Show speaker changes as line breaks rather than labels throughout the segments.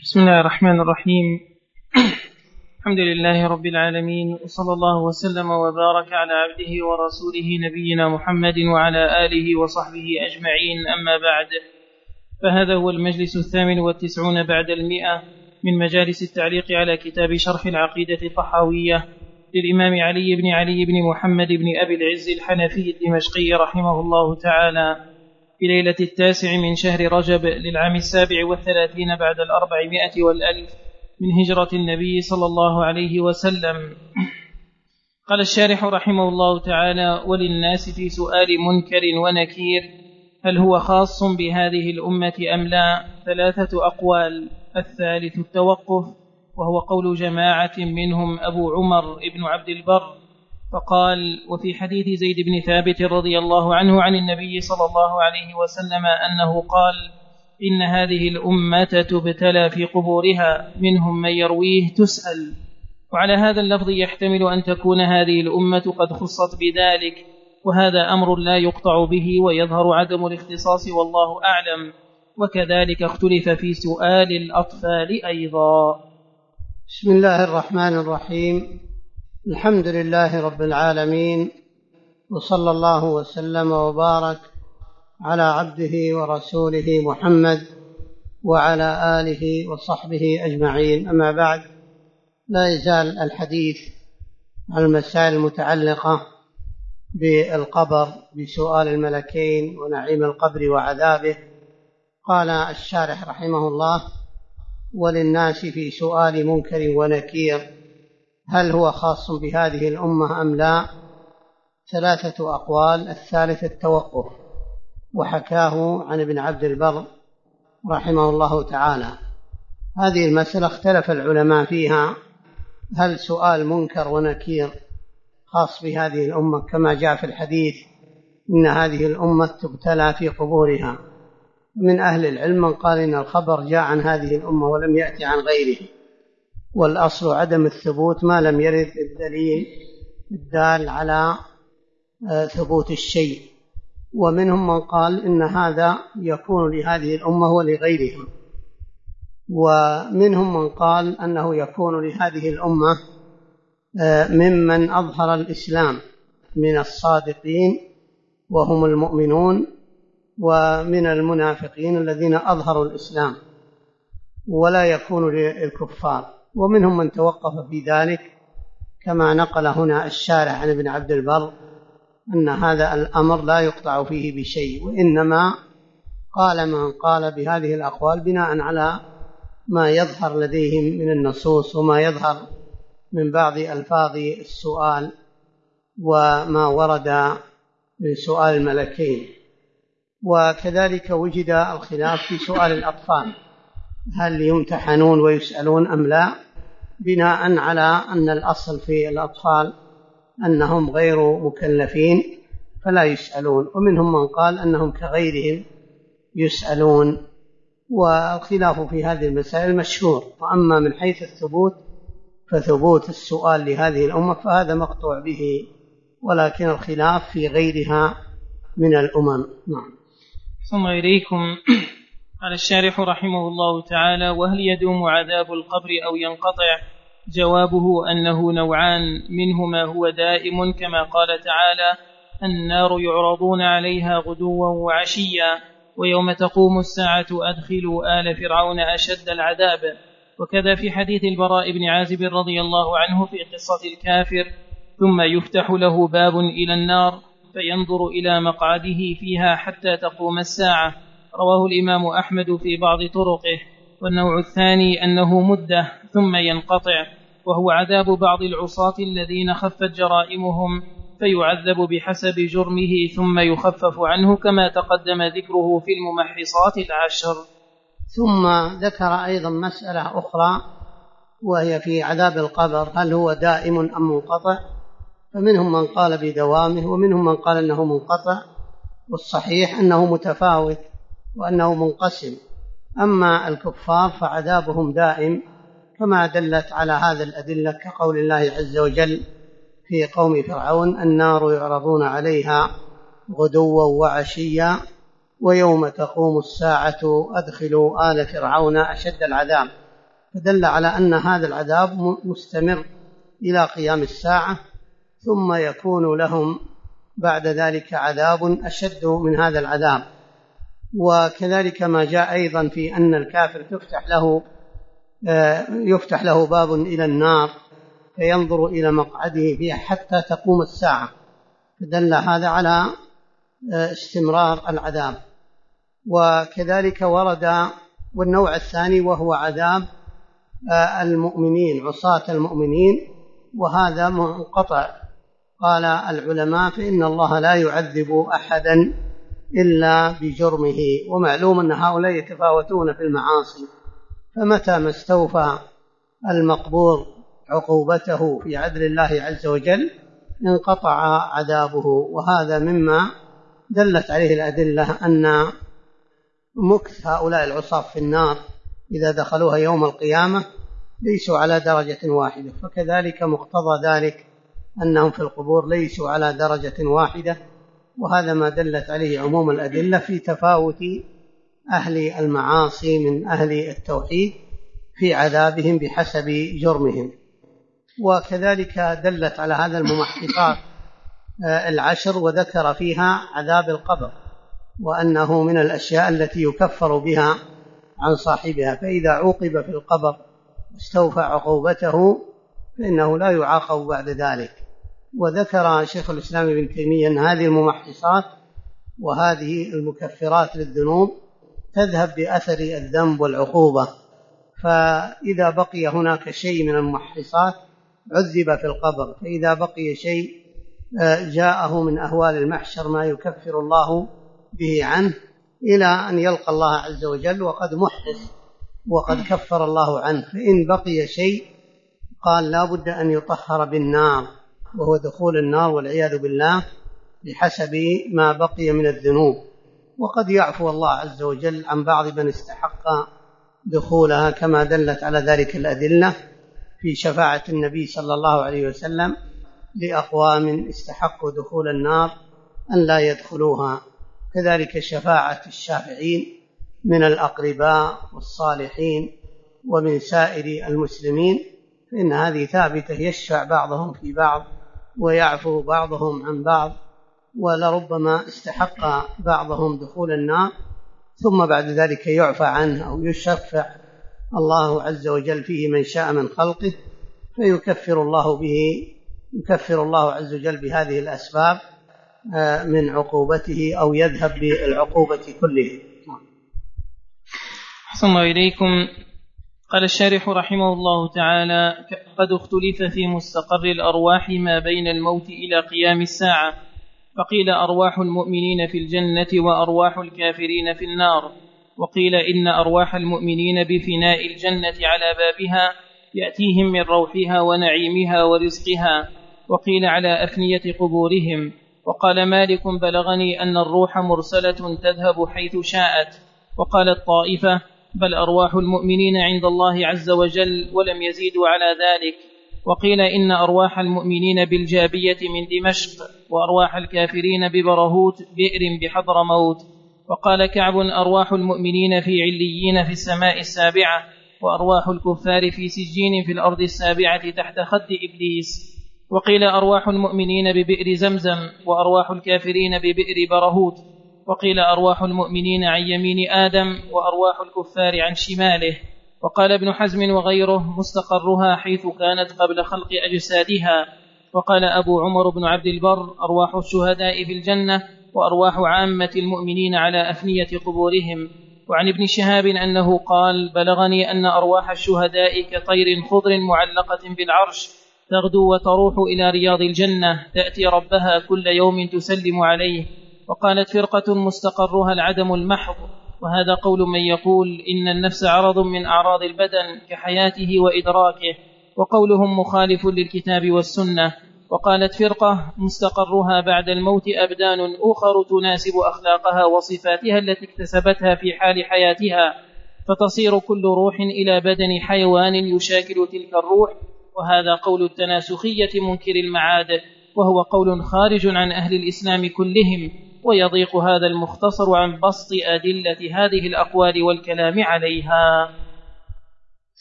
بسم الله الرحمن الرحيم. الحمد لله رب العالمين، وصلى الله وسلم وبارك على عبده ورسوله نبينا محمد وعلى آله وصحبه أجمعين، أما بعد، فهذا هو المجلس 98 بعد 100 من مجالس التعليق على كتاب شرح العقيدة الطحاوية للإمام علي بن محمد بن أبي العز الحنفي الدمشقي رحمه الله تعالى، في ليلة 9 من شهر رجب للعام 37 بعد 400 والألف من هجرة النبي صلى الله عليه وسلم. قال الشارح رحمه الله تعالى: وللناس في سؤال منكر ونكير هل هو خاص بهذه الأمة أم لا 3 أقوال. الثالث التوقف، وهو قول جماعة منهم أبو عمر ابن عبد البر، فقال: وفي حديث زيد بن ثابت رضي الله عنه عن النبي صلى الله عليه وسلم أنه قال: إن هذه الأمة تبتلى في قبورها، منهم من يرويه تسأل. وعلى هذا اللفظ يحتمل أن تكون هذه الأمة قد خصت بذلك، وهذا أمر لا يقطع به ويظهر عدم الاختصاص والله أعلم. وكذلك اختلف في سؤال الأطفال أيضا.
بسم الله الرحمن الرحيم. الحمد لله رب العالمين، وصلى الله وسلم وبارك على عبده ورسوله محمد وعلى آله وصحبه أجمعين، أما بعد، لا يزال الحديث عن المسائل المتعلقة بالقبر، بسؤال الملكين ونعيم القبر وعذابه. قال الشارح رحمه الله: وللناس في سؤال منكر ونكير هل هو خاص بهذه الأمة أم لا 3 أقوال. الثالث التوقف، وحكاه عن ابن عبد البر رحمه الله تعالى. هذه المسألة اختلف العلماء فيها، هل سؤال منكر ونكير خاص بهذه الأمة كما جاء في الحديث إن هذه الأمة تبتلى في قبورها. من أهل العلم من قال إن الخبر جاء عن هذه الأمة ولم يأتي عن غيره، والأصل عدم الثبوت ما لم يرد الدليل الدال على ثبوت الشيء. ومنهم من قال إن هذا يكون لهذه الأمة ولغيرها، ومنهم من قال أنه يكون لهذه الأمة ممن أظهر الإسلام من الصادقين وهم المؤمنون، ومن المنافقين الذين أظهروا الإسلام، ولا يكون للكفار. ومنهم من توقف في ذلك كما نقل هنا الشارح عن ابن عبد البر أن هذا الأمر لا يقطع فيه بشيء، وإنما قال من قال بهذه الأقوال بناء على ما يظهر لديهم من النصوص وما يظهر من بعض ألفاظ السؤال وما ورد من سؤال الملكين. وكذلك وجد الخلاف في سؤال الأطفال، هل يمتحنون ويسألون أم لا، بناء على أن الأصل في الأطفال أنهم غير مكلفين فلا يسألون، ومنهم من قال أنهم كغيرهم يسألون. والخلاف في هذه المسائل مشهور. وأما من حيث الثبوت فثبوت السؤال لهذه الأمة فهذا مقطوع به، ولكن الخلاف في غيرها من الأمم. نعم.
ثم إليكم. قال الشارح رحمه الله تعالى: وهل يدوم عذاب القبر أو ينقطع؟ جوابه أنه نوعان، منه ما هو دائم كما قال تعالى: النار يعرضون عليها غدوا وعشيا ويوم تقوم الساعة أدخلوا آل فرعون أشد العذاب. وكذا في حديث البراء بن عازب رضي الله عنه في قصة الكافر: ثم يفتح له باب إلى النار فينظر إلى مقعده فيها حتى تقوم الساعة. رواه الإمام أحمد في بعض طرقه. والنوع الثاني أنه مدة ثم ينقطع، وهو عذاب بعض العصاة الذين خفت جرائمهم فيعذب بحسب جرمه ثم يخفف عنه، كما تقدم ذكره في الممحصات 10.
ثم ذكر أيضا مسألة أخرى وهي في عذاب القبر، هل هو دائم أم منقطع؟ فمنهم من قال بدوامه ومنهم من قال أنه منقطع، والصحيح أنه متفاوت وأنه منقسم. أما الكفار فعذابهم دائم كما دلت على هذا الأدلة، كقول الله عز وجل في قوم فرعون: النار يعرضون عليها غدوا وعشيا ويوم تقوم الساعة أدخلوا آل فرعون أشد العذاب. فدل على أن هذا العذاب مستمر إلى قيام الساعة، ثم يكون لهم بعد ذلك عذاب أشد من هذا العذاب. وكذلك ما جاء أيضا في أن الكافر يفتح له باب إلى النار فينظر إلى مقعده فيها حتى تقوم الساعة، فدل هذا على استمرار العذاب. وكذلك ورد والنوع الثاني وهو عذاب المؤمنين، عصاة المؤمنين، وهذا منقطع. قال العلماء فإن الله لا يعذب أحدا إلا بجرمه، ومعلوم أن هؤلاء يتفاوتون في المعاصي، فمتى ما استوفى المقبور عقوبته في عدل الله عز وجل انقطع عذابه. وهذا مما دلت عليه الأدلة أن مكث هؤلاء العصاة في النار إذا دخلوها يوم القيامة ليسوا على درجة واحدة، فكذلك مقتضى ذلك أنهم في القبور ليسوا على درجة واحدة. وهذا ما دلت عليه عموم الأدلة في تفاوت أهل المعاصي من أهل التوحيد في عذابهم بحسب جرمهم. وكذلك دلت على هذا الممحصات العشر، وذكر فيها عذاب القبر، وأنه من الأشياء التي يكفر بها عن صاحبها، فإذا عوقب في القبر استوفى عقوبته فإنه لا يعاقب بعد ذلك. وذكر شيخ الإسلام ابن تيمية أن هذه الممحصات وهذه المكفرات للذنوب تذهب بأثر الذنب والعقوبة، فإذا بقي هناك شيء من الممحصات عذب في القبر، فإذا بقي شيء جاءه من أهوال المحشر ما يكفر الله به عنه إلى أن يلقى الله عز وجل وقد محدث وقد كفر الله عنه. فإن بقي شيء قال لا بد أن يطهر بالنار، وهو دخول النار والعياذ بالله بحسب ما بقي من الذنوب. وقد يعفو الله عز وجل عن بعض من استحق دخولها، كما دلت على ذلك الأدلة في شفاعة النبي صلى الله عليه وسلم لأقوام استحقوا دخول النار أن لا يدخلوها. كذلك شفاعة الشافعين من الأقرباء والصالحين ومن سائر المسلمين، فإن هذه ثابتة، يشفع بعضهم في بعض ويعفو بعضهم عن بعض، ولربما استحق بعضهم دخول النار ثم بعد ذلك يعفى عنه أو يشفع الله عز وجل فيه من شاء من خلقه، فيكفر الله عز وجل بهذه الأسباب من عقوبته أو يذهب بالعقوبة كلها.
أحسن الله إليكم. قال الشارح رحمه الله تعالى: قد اختلف في مستقر الأرواح ما بين الموت إلى قيام الساعة، فقيل أرواح المؤمنين في الجنة وأرواح الكافرين في النار، وقيل إن أرواح المؤمنين بفناء الجنة على بابها يأتيهم من روحها ونعيمها ورزقها، وقيل على أفنية قبورهم. وقال مالك: بلغني أن الروح مرسلة تذهب حيث شاءت. وقالت طائفة: بل أرواح المؤمنين عند الله عز وجل ولم يزيدوا على ذلك. وقيل إن أرواح المؤمنين بالجابية من دمشق، وأرواح الكافرين ببرهوت بئر بحضرموت. وقال كعب: أرواح المؤمنين في عليين في السماء السابعة، وأرواح الكفار في سجين في الأرض السابعة تحت خد إبليس. وقيل أرواح المؤمنين ببئر زمزم، وأرواح الكافرين ببئر برهوت. وقيل أرواح المؤمنين عن يمين آدم، وأرواح الكفار عن شماله. وقال ابن حزم وغيره: مستقرها حيث كانت قبل خلق أجسادها. وقال أبو عمر بن عبد البر: أرواح الشهداء في الجنة، وأرواح عامة المؤمنين على أفنية قبورهم. وعن ابن شهاب أنه قال: بلغني أن أرواح الشهداء كطير خضر معلقة بالعرش تغدو وتروح إلى رياض الجنة، تأتي ربها كل يوم تسلم عليه. وقالت فرقة: مستقرها العدم المحض، وهذا قول من يقول إن النفس عرض من أعراض البدن كحياته وإدراكه، وقولهم مخالف للكتاب والسنة. وقالت فرقة: مستقرها بعد الموت أبدان أخر تناسب أخلاقها وصفاتها التي اكتسبتها في حال حياتها، فتصير كل روح إلى بدن حيوان يشاكل تلك الروح، وهذا قول التناسخية منكر المعاد، وهو قول خارج عن أهل الإسلام كلهم، ويضيق هذا المختصر عن بسط أدلة هذه الأقوال والكلام عليها.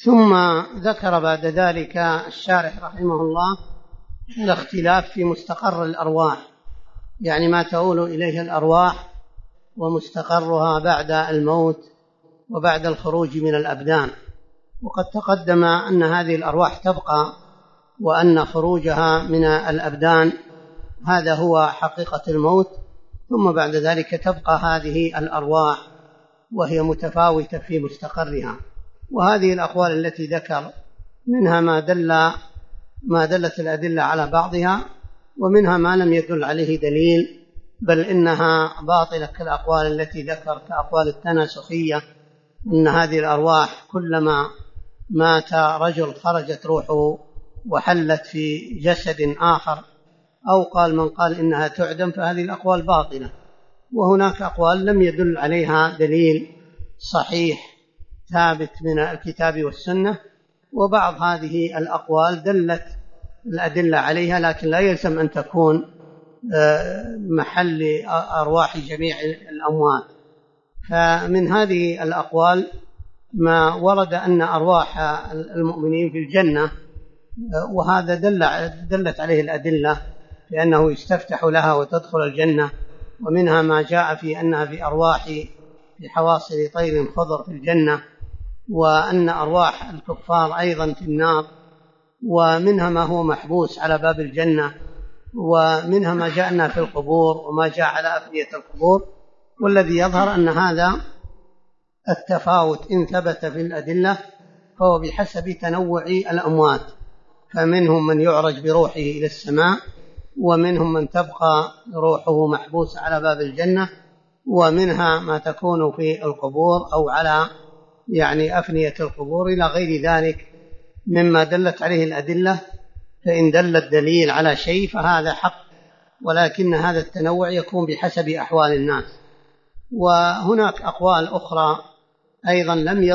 ثم ذكر بعد ذلك الشارح رحمه الله الاختلاف في مستقر الأرواح، يعني ما تؤول إليه الأرواح ومستقرها بعد الموت وبعد الخروج من الأبدان. وقد تقدم أن هذه الأرواح تبقى، وأن خروجها من الأبدان هذا هو حقيقة الموت، ثم بعد ذلك تبقى هذه الأرواح وهي متفاوتة في مستقرها. وهذه الأقوال التي ذكر منها ما دلت الأدلة على بعضها، ومنها ما لم يدل عليه دليل، بل إنها باطلة كالأقوال التي ذكر كأقوال التناسخية، إن هذه الأرواح كلما مات رجل خرجت روحه وحلت في جسد آخر، أو قال من قال إنها تعدم، فهذه الأقوال باطلة. وهناك أقوال لم يدل عليها دليل صحيح ثابت من الكتاب والسنة، وبعض هذه الأقوال دلت الأدلة عليها، لكن لا يلزم أن تكون محل أرواح جميع الأموات. فمن هذه الأقوال ما ورد أن أرواح المؤمنين في الجنة، وهذا دلت عليه الأدلة بأنه يستفتح لها وتدخل الجنة. ومنها ما جاء في أنها في أرواح في حواصل طير خضر في الجنة، وأن أرواح الكفار أيضا في النار. ومنها ما هو محبوس على باب الجنة، ومنها ما جاء أنها في القبور، وما جاء على أفنية القبور. والذي يظهر أن هذا التفاوت إن ثبت في الأدلة فهو بحسب تنوع الأموات، فمنهم من يعرج بروحه إلى السماء، ومنهم من تبقى روحه محبوس على باب الجنة، ومنها ما تكون في القبور أو على أفنية القبور إلى غير ذلك مما دلت عليه الأدلة. فإن دل الدليل على شيء فهذا حق، ولكن هذا التنوع يكون بحسب أحوال الناس. وهناك أقوال أخرى أيضا لم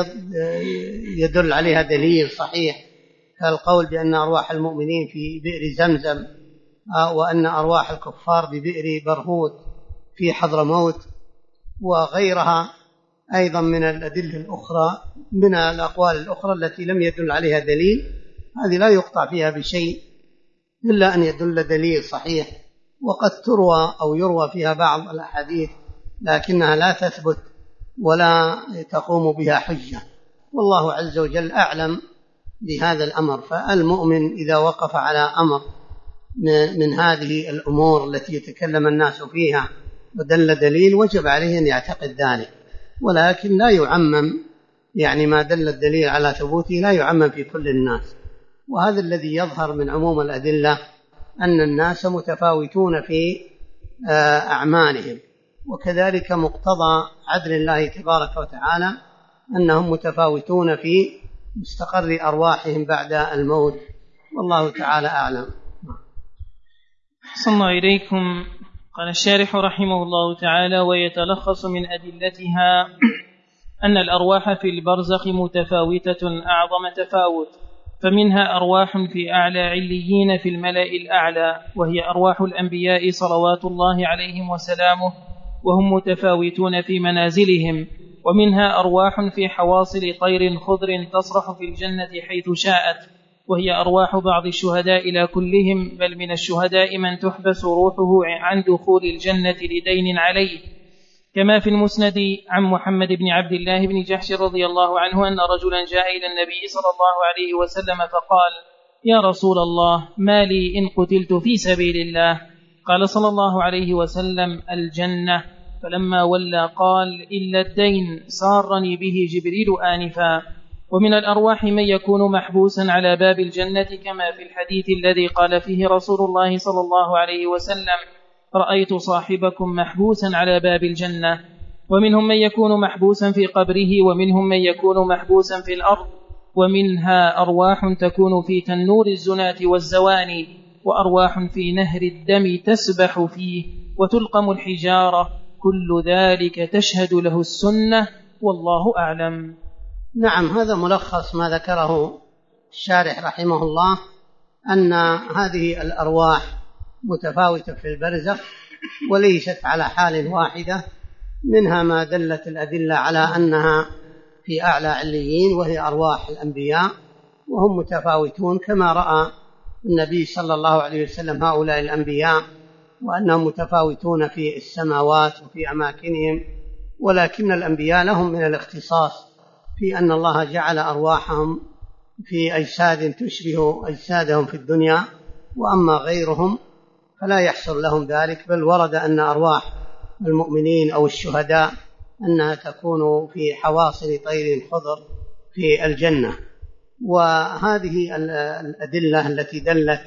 يدل عليها دليل صحيح، كالقول بأن أرواح المؤمنين في بئر زمزم، وأن أرواح الكفار ببئر برهوت في حضرموت، وغيرها أيضا من الأدلة الأخرى، من الأقوال الأخرى التي لم يدل عليها دليل. هذه لا يقطع فيها بشيء إلا أن يدل دليل صحيح. وقد تروى أو يروى فيها بعض الأحاديث لكنها لا تثبت ولا تقوم بها حجة، والله عز وجل أعلم بهذا الأمر. فالمؤمن إذا وقف على أمر من هذه الأمور التي يتكلم الناس فيها ودل دليل وجب عليه أن يعتقد ذلك، ولكن لا يعمم، ما دل الدليل على ثبوته لا يعمم في كل الناس. وهذا الذي يظهر من عموم الأدلة أن الناس متفاوتون في أعمالهم، وكذلك مقتضى عدل الله تبارك وتعالى أنهم متفاوتون في مستقر أرواحهم بعد الموت، والله تعالى أعلم.
صلى الله إليكم. قال الشارح رحمه الله تعالى: ويتلخص من أدلتها أن الأرواح في البرزخ متفاوتة أعظم تفاوت، فمنها أرواح في أعلى عليين في الملأ الأعلى، وهي أرواح الأنبياء صلوات الله عليهم وسلامه، وهم متفاوتون في منازلهم. ومنها أرواح في حواصل طير خضر تصرح في الجنة حيث شاءت، وهي أرواح بعض الشهداء لا كلهم، بل من الشهداء من تحبس روحه عن دخول الجنة لدين عليه، كما في المسند عن محمد بن عبد الله بن جحش رضي الله عنه أن رجلا جاء إلى النبي صلى الله عليه وسلم فقال: يا رسول الله، ما لي إن قتلت في سبيل الله؟ قال صلى الله عليه وسلم: الجنة. فلما ولى قال: إلا الدين، سارني به جبريل آنفا. ومن الأرواح من يكون محبوسا على باب الجنة، كما في الحديث الذي قال فيه رسول الله صلى الله عليه وسلم: رأيت صاحبكم محبوسا على باب الجنة. ومنهم من يكون محبوسا في قبره، ومنهم من يكون محبوسا في الأرض. ومنها أرواح تكون في تنور الزناة والزواني، وأرواح في نهر الدم تسبح فيه وتلقم الحجارة، كل ذلك تشهد له السنة، والله أعلم.
نعم، هذا ملخص ما ذكره الشارح رحمه الله، أن هذه الأرواح متفاوتة في البرزخ وليست على حال واحدة. منها ما دلت الأدلة على أنها في أعلى عليين، وهي أرواح الأنبياء، وهم متفاوتون كما رأى النبي صلى الله عليه وسلم هؤلاء الأنبياء وأنهم متفاوتون في السماوات وفي أماكنهم، ولكن الأنبياء لهم من الاختصاص في أن الله جعل أرواحهم في أجساد تشبه أجسادهم في الدنيا، وأما غيرهم فلا يحصل لهم ذلك، بل ورد أن أرواح المؤمنين أو الشهداء أنها تكون في حواصل طير خضر في الجنة. وهذه الأدلة التي دلت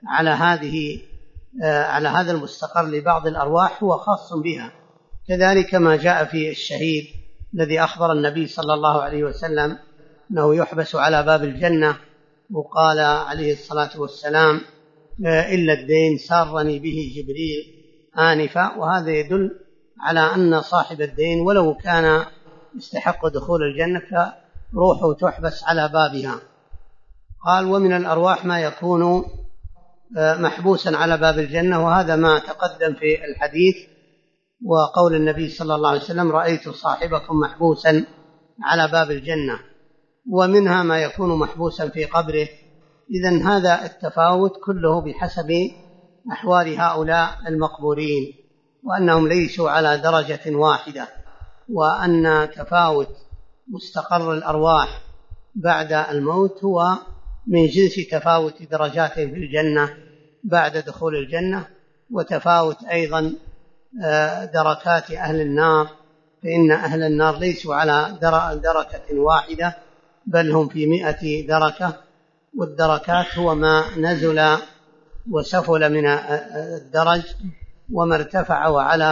على هذا المستقر لبعض الأرواح هو خاص بها، كذلك ما جاء في الشهيد الذي أخبر النبي صلى الله عليه وسلم أنه يحبس على باب الجنة، وقال عليه الصلاة والسلام إلا الدين سارني به جبريل آنفا، وهذا يدل على أن صاحب الدين ولو كان يستحق دخول الجنة فروحه تحبس على بابها. قال ومن الأرواح ما يكون محبوسا على باب الجنة، وهذا ما تقدم في الحديث، وقول النبي صلى الله عليه وسلم رأيت صاحبكم محبوسا على باب الجنة. ومنها ما يكون محبوسا في قبره. إذن هذا التفاوت كله بحسب أحوال هؤلاء المقبورين، وأنهم ليسوا على درجة واحدة، وأن تفاوت مستقر الأرواح بعد الموت هو من جنس تفاوت درجاتهم في الجنة بعد دخول الجنة، وتفاوت أيضا دركات أهل النار، فإن أهل النار ليسوا على دركة واحدة بل هم في 100 دركة، والدركات هو ما نزل وسفل من الدرج، وما ارتفع وعلى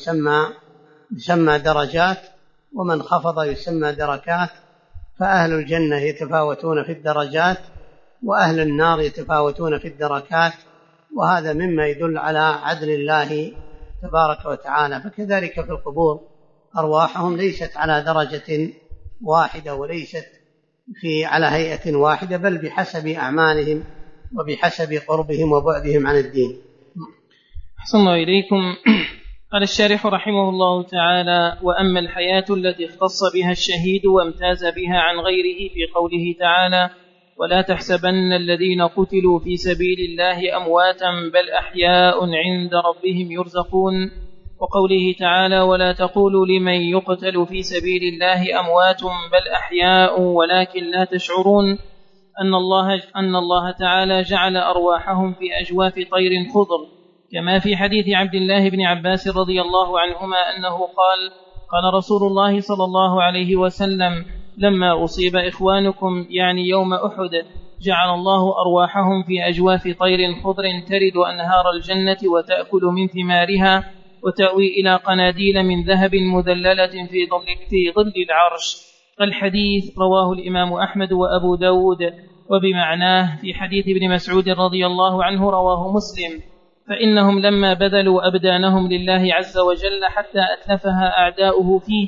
فيسمى درجات، ومن خفض يسمى دركات. فأهل الجنة يتفاوتون في الدرجات، وأهل النار يتفاوتون في الدركات، وهذا مما يدل على عدل الله تبارك وتعالى. فكذلك في القبور أرواحهم ليست على درجة واحدة، وليست على هيئة واحدة، بل بحسب أعمالهم وبحسب قربهم وبعدهم عن الدين.
أحسن الله إليكم. قال الشارح رحمه الله تعالى: وأما الحياة التي اختص بها الشهيد وامتاز بها عن غيره في قوله تعالى: ولا تحسبن الذين قتلوا في سبيل الله أمواتا بل أحياء عند ربهم يرزقون، وقوله تعالى: ولا تقولوا لمن يقتل في سبيل الله أموات بل أحياء ولكن لا تشعرون، أن الله تعالى جعل أرواحهم في أجواف طير خضر، كما في حديث عبد الله بن عباس رضي الله عنهما أنه قال رسول الله صلى الله عليه وسلم: لما أصيب إخوانكم يعني يوم أحد جعل الله أرواحهم في أجواف طير خضر ترد أنهار الجنة وتأكل من ثمارها وتأوي إلى قناديل من ذهب مذللة في ظل العرش. الحديث رواه الإمام أحمد وأبو داود، وبمعناه في حديث ابن مسعود رضي الله عنه رواه مسلم: فإنهم لما بذلوا أبدانهم لله عز وجل حتى أتلفها أعداؤه فيه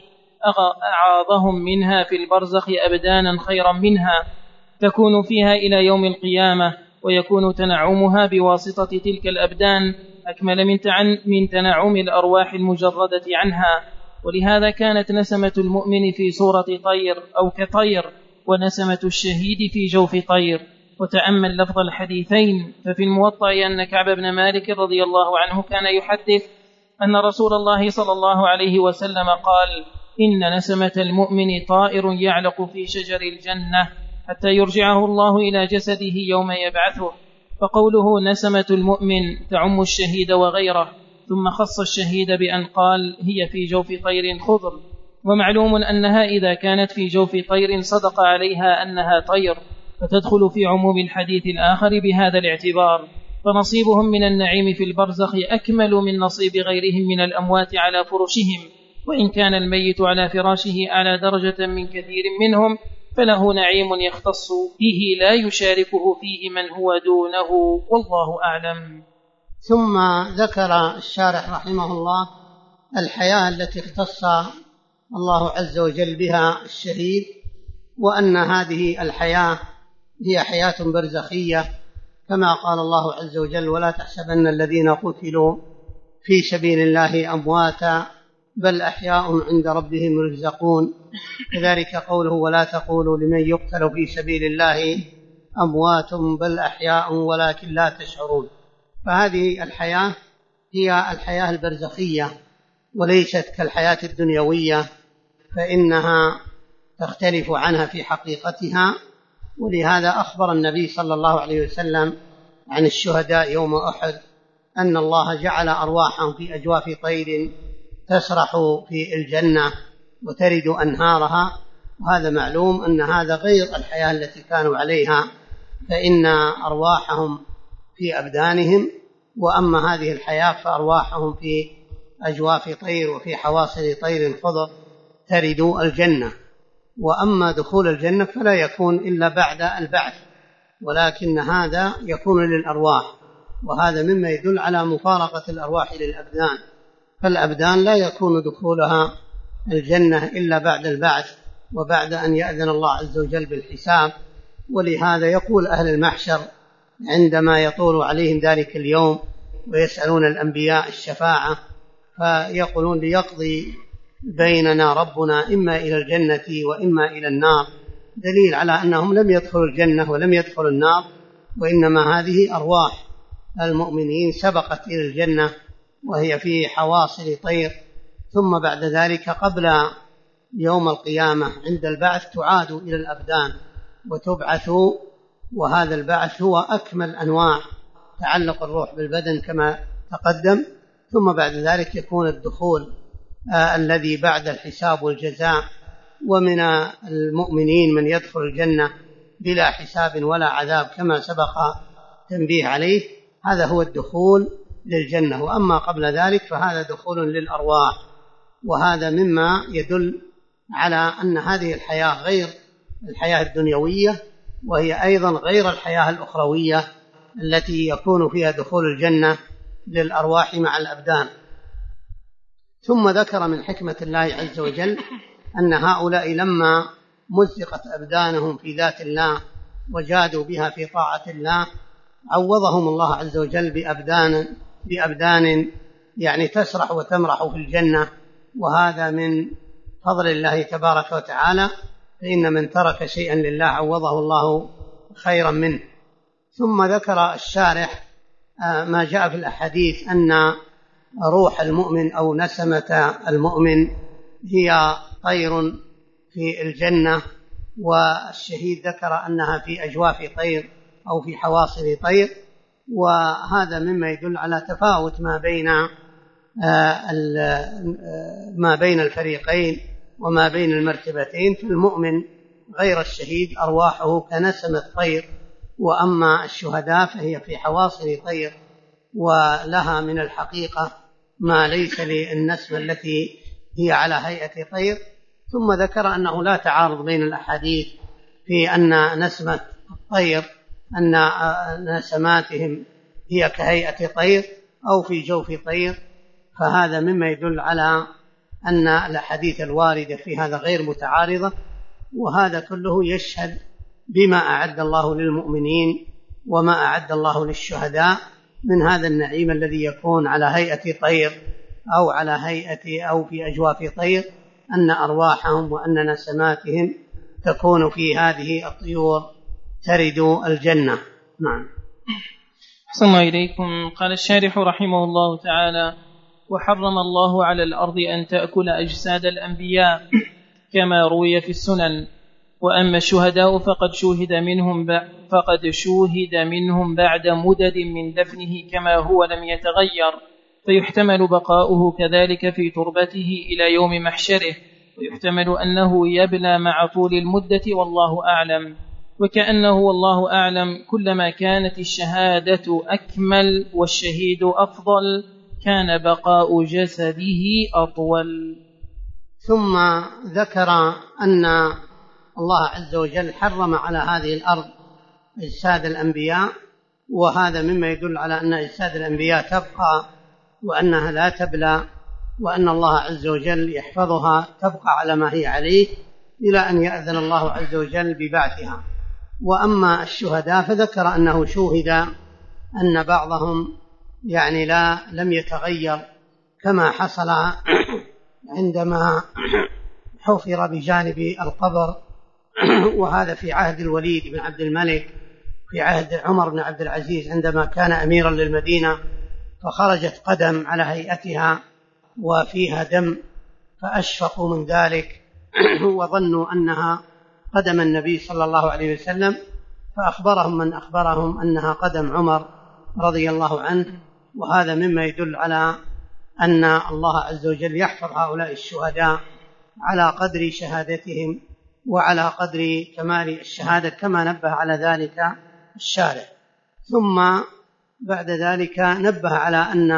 أعاضهم منها في البرزخ أبدانا خيرا منها تكون فيها إلى يوم القيامة، ويكون تنعمها بواسطة تلك الأبدان أكمل من تنعم الأرواح المجردة عنها. ولهذا كانت نسمة المؤمن في صورة طير أو كطير، ونسمة الشهيد في جوف طير. وتأمل لفظ الحديثين، ففي الموطأ أن كعب بن مالك رضي الله عنه كان يحدث أن رسول الله صلى الله عليه وسلم قال: إن نسمة المؤمن طائر يعلق في شجر الجنة حتى يرجعه الله إلى جسده يوم يبعثه. فقوله نسمة المؤمن تعم الشهيد وغيره، ثم خص الشهيد بأن قال: هي في جوف طير خضر. ومعلوم أنها إذا كانت في جوف طير صدق عليها أنها طير، فتدخل في عموم الحديث الآخر بهذا الاعتبار. فنصيبهم من النعيم في البرزخ أكمل من نصيب غيرهم من الأموات على فرشهم، وإن كان الميت على فراشه أعلى درجة من كثير منهم، فله نعيم يختص به لا يشاركه فيه من هو دونه، والله أعلم.
ثم ذكر الشارح رحمه الله الحياة التي اختص الله عز وجل بها الشهيد، وأن هذه الحياة هي حياة برزخية، كما قال الله عز وجل: ولا تحسبن الذين قتلوا في سبيل الله أمواتا بل أحياء عند ربهم يرزقون. كذلك قوله ولا تقولوا لمن يقتل في سبيل الله أموات بل أحياء ولكن لا تشعرون. فهذه الحياة هي الحياة البرزخية وليست كالحياة الدنيوية، فإنها تختلف عنها في حقيقتها. ولهذا أخبر النبي صلى الله عليه وسلم عن الشهداء يوم أحد أن الله جعل أرواحهم في أجواف طير تسرح في الجنة وترد أنهارها، وهذا معلوم أن هذا غير الحياة التي كانوا عليها، فإن أرواحهم في أبدانهم، وأما هذه الحياة فأرواحهم في أجواف طير وفي حواصل طير خضر ترد الجنة. وأما دخول الجنة فلا يكون إلا بعد البعث، ولكن هذا يكون للأرواح، وهذا مما يدل على مفارقة الأرواح للأبدان، فالأبدان لا يكون دخولها الجنة إلا بعد البعث وبعد أن يأذن الله عز وجل بالحساب. ولهذا يقول أهل المحشر عندما يطول عليهم ذلك اليوم ويسألون الأنبياء الشفاعة فيقولون ليقضي بيننا ربنا إما إلى الجنة وإما إلى النار، دليل على أنهم لم يدخلوا الجنة ولم يدخلوا النار، وإنما هذه أرواح المؤمنين سبقت إلى الجنة وهي في حواصل طير، ثم بعد ذلك قبل يوم القيامة عند البعث تعاد إلى الأبدان وتبعث، وهذا البعث هو أكمل أنواع تعلق الروح بالبدن كما تقدم. ثم بعد ذلك يكون الدخول الذي بعد الحساب والجزاء، ومن المؤمنين من يدخل الجنة بلا حساب ولا عذاب كما سبق تنبيه عليه، هذا هو الدخول للجنة. وأما قبل ذلك فهذا دخول للأرواح، وهذا مما يدل على أن هذه الحياة غير الحياة الدنيوية، وهي أيضا غير الحياة الأخروية التي يكون فيها دخول الجنة للأرواح مع الأبدان. ثم ذكر من حكمة الله عز وجل أن هؤلاء لما مزقت أبدانهم في ذات الله وجادوا بها في طاعة الله عوضهم الله عز وجل بأبدان يعني تسرح وتمرح في الجنة، وهذا من فضل الله تبارك وتعالى، فإن من ترك شيئا لله عوضه الله خيرا منه. ثم ذكر الشارح ما جاء في الأحاديث أن روح المؤمن أو نسمة المؤمن هي طير في الجنة، والشهيد ذكر أنها في أجواف طير أو في حواصل طير، وهذا مما يدل على تفاوت ما بين الفريقين وما بين المرتبتين. في المؤمن غير الشهيد أرواحه كنسمة طير، وأما الشهداء فهي في حواصل طير ولها من الحقيقة ما ليس للنسمة التي هي على هيئة طير. ثم ذكر أنه لا تعارض بين الأحاديث في أن نسمة الطير أن نسماتهم هي كهيئة طير أو في جوف طير، فهذا مما يدل على أن الأحاديث الواردة في هذا غير متعارضة، وهذا كله يشهد بما أعد الله للمؤمنين وما أعد الله للشهداء من هذا النعيم الذي يكون على هيئة طير أو على هيئة أو في أجواف طير، أن أرواحهم وأن نسماتهم تكون في هذه الطيور ترد الجنة. نعم.
أحسن الله إليكم. قال الشارح رحمه الله تعالى: وحرم الله على الأرض أن تأكل أجساد الأنبياء كما روي في السنن، وأما الشهداء فقد شوهد منهم بعد مدد من دفنه كما هو لم يتغير، فيحتمل بقاؤه كذلك في تربته إلى يوم محشره، ويحتمل أنه يبلى مع طول المدة والله أعلم. وكأنه والله أعلم كلما كانت الشهادة أكمل والشهيد أفضل كان بقاء جسده أطول.
ثم ذكر أن الله عز وجل حرم على هذه الأرض أجساد الأنبياء، وهذا مما يدل على أن أجساد الأنبياء تبقى وأنها لا تبلى، وأن الله عز وجل يحفظها تبقى على ما هي عليه إلى أن يأذن الله عز وجل ببعثها. وأما الشهداء فذكر أنه شوهد أن بعضهم يعني لم يتغير كما حصل عندما حفر بجانب القبر، وهذا في عهد الوليد بن عبد الملك، في عهد عمر بن عبد العزيز عندما كان أميرا للمدينة، فخرجت قدم على هيئتها وفيها دم، فأشفقوا من ذلك وظنوا أنها قدم النبي صلى الله عليه وسلم، فأخبرهم من أخبرهم أنها قدم عمر رضي الله عنه. وهذا مما يدل على أن الله عز وجل يحفظ هؤلاء الشهداء على قدر شهادتهم وعلى قدر كمال الشهادة، كما نبه على ذلك الشارع. ثم بعد ذلك نبه على أن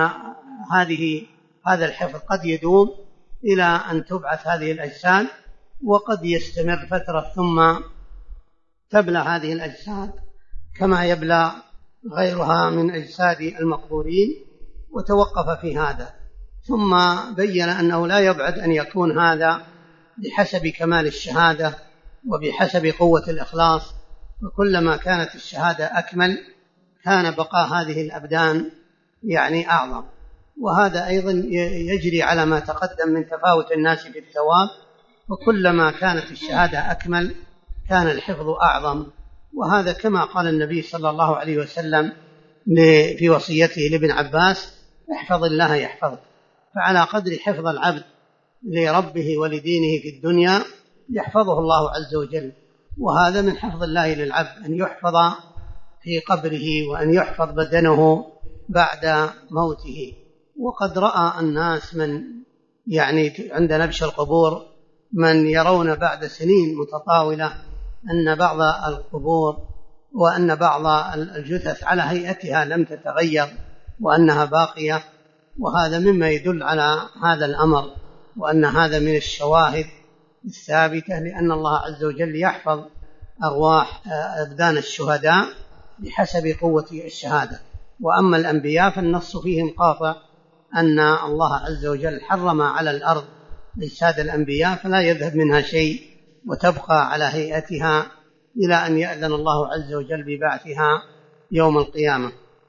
هذا الحفظ قد يدوم إلى أن تبعث هذه الأجساد، وقد يستمر فترة ثم تبلى هذه الأجساد كما يبلى غيرها من أجساد المقبورين، وتوقف في هذا. ثم بين أنه لا يبعد أن يكون هذا بحسب كمال الشهادة وبحسب قوة الإخلاص، وكلما كانت الشهادة أكمل كان بقاء هذه الأبدان أعظم. وهذا أيضا يجري على ما تقدم من تفاوت الناس في الثواب، وكلما كانت الشهادة أكمل كان الحفظ أعظم. وهذا كما قال النبي صلى الله عليه وسلم في وصيته لابن عباس: احفظ الله يحفظك. فعلى قدر حفظ العبد لربه ولدينه في الدنيا يحفظه الله عز وجل. وهذا من حفظ الله للعبد، أن يحفظ في قبره وأن يحفظ بدنه بعد موته. وقد رأى الناس من عند نبش القبور من يرون بعد سنين متطاولة أن بعض القبور وأن بعض الجثث على هيئتها لم تتغير وأنها باقية، وهذا مما يدل على هذا الأمر، وأن هذا من الشواهد الثابتة لأن الله عز وجل يحفظ أرواح أبدان الشهداء بحسب قوة الشهادة. وأما الأنبياء فالنص فيهم قاطع أن الله عز وجل حرم على الأرض أجساد الأنبياء فلا يذهب منها شيء وتبقى على هيئتها إلى أن يأذن الله عز وجل ببعثها يوم القيامة.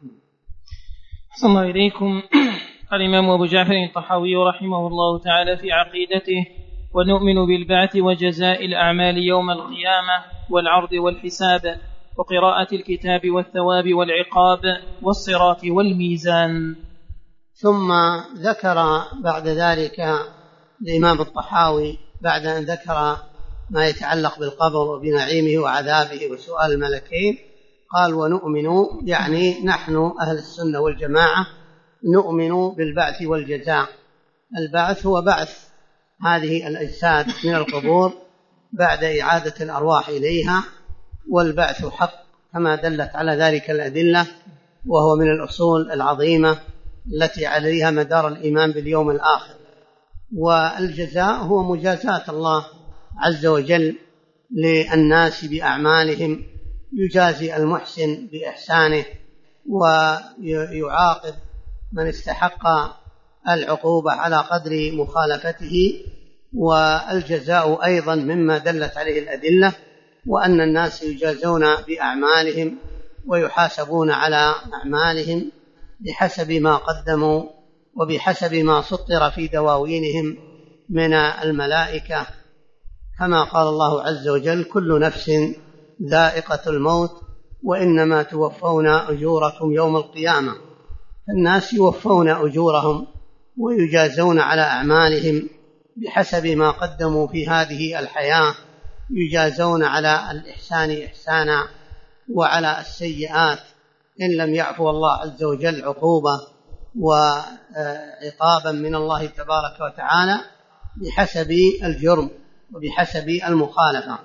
أحسن الله إليكم. قال الإمام أبو جعفر الطحاوي رحمه الله تعالى في عقيدته: ونؤمن بالبعث وجزاء الأعمال يوم القيامة والعرض والحساب وقراءة الكتاب والثواب والعقاب والصراط والميزان.
ثم ذكر بعد ذلك الإمام الطحاوي بعد أن ذكر ما يتعلق بالقبر وبنعيمه وعذابه وسؤال الملكين، قال: ونؤمن، نحن أهل السنة والجماعة نؤمن بالبعث والجزاء. البعث هو بعث هذه الأجساد من القبور بعد إعادة الأرواح إليها، والبعث حق كما دلت على ذلك الأدلة، وهو من الأصول العظيمة التي عليها مدار الإيمان باليوم الآخر. والجزاء هو مجازاة الله عز وجل للناس بأعمالهم، يجازي المحسن بإحسانه ويعاقب من استحق العقوبة على قدر مخالفته. والجزاء أيضا مما دلت عليه الأدلة، وأن الناس يجازون بأعمالهم ويحاسبون على أعمالهم بحسب ما قدموا وبحسب ما سطر في دواوينهم من الملائكة، كما قال الله عز وجل: كل نفس ذائقة الموت وإنما توفون أجوركم يوم القيامة. الناس يوفون أجورهم ويجازون على أعمالهم بحسب ما قدموا في هذه الحياة، يجازون على الإحسان إحسانا وعلى السيئات إن لم يعفو الله عز وجل عقوبة وعقابا من الله تبارك وتعالى بحسب الجرم وبحسب المخالفة.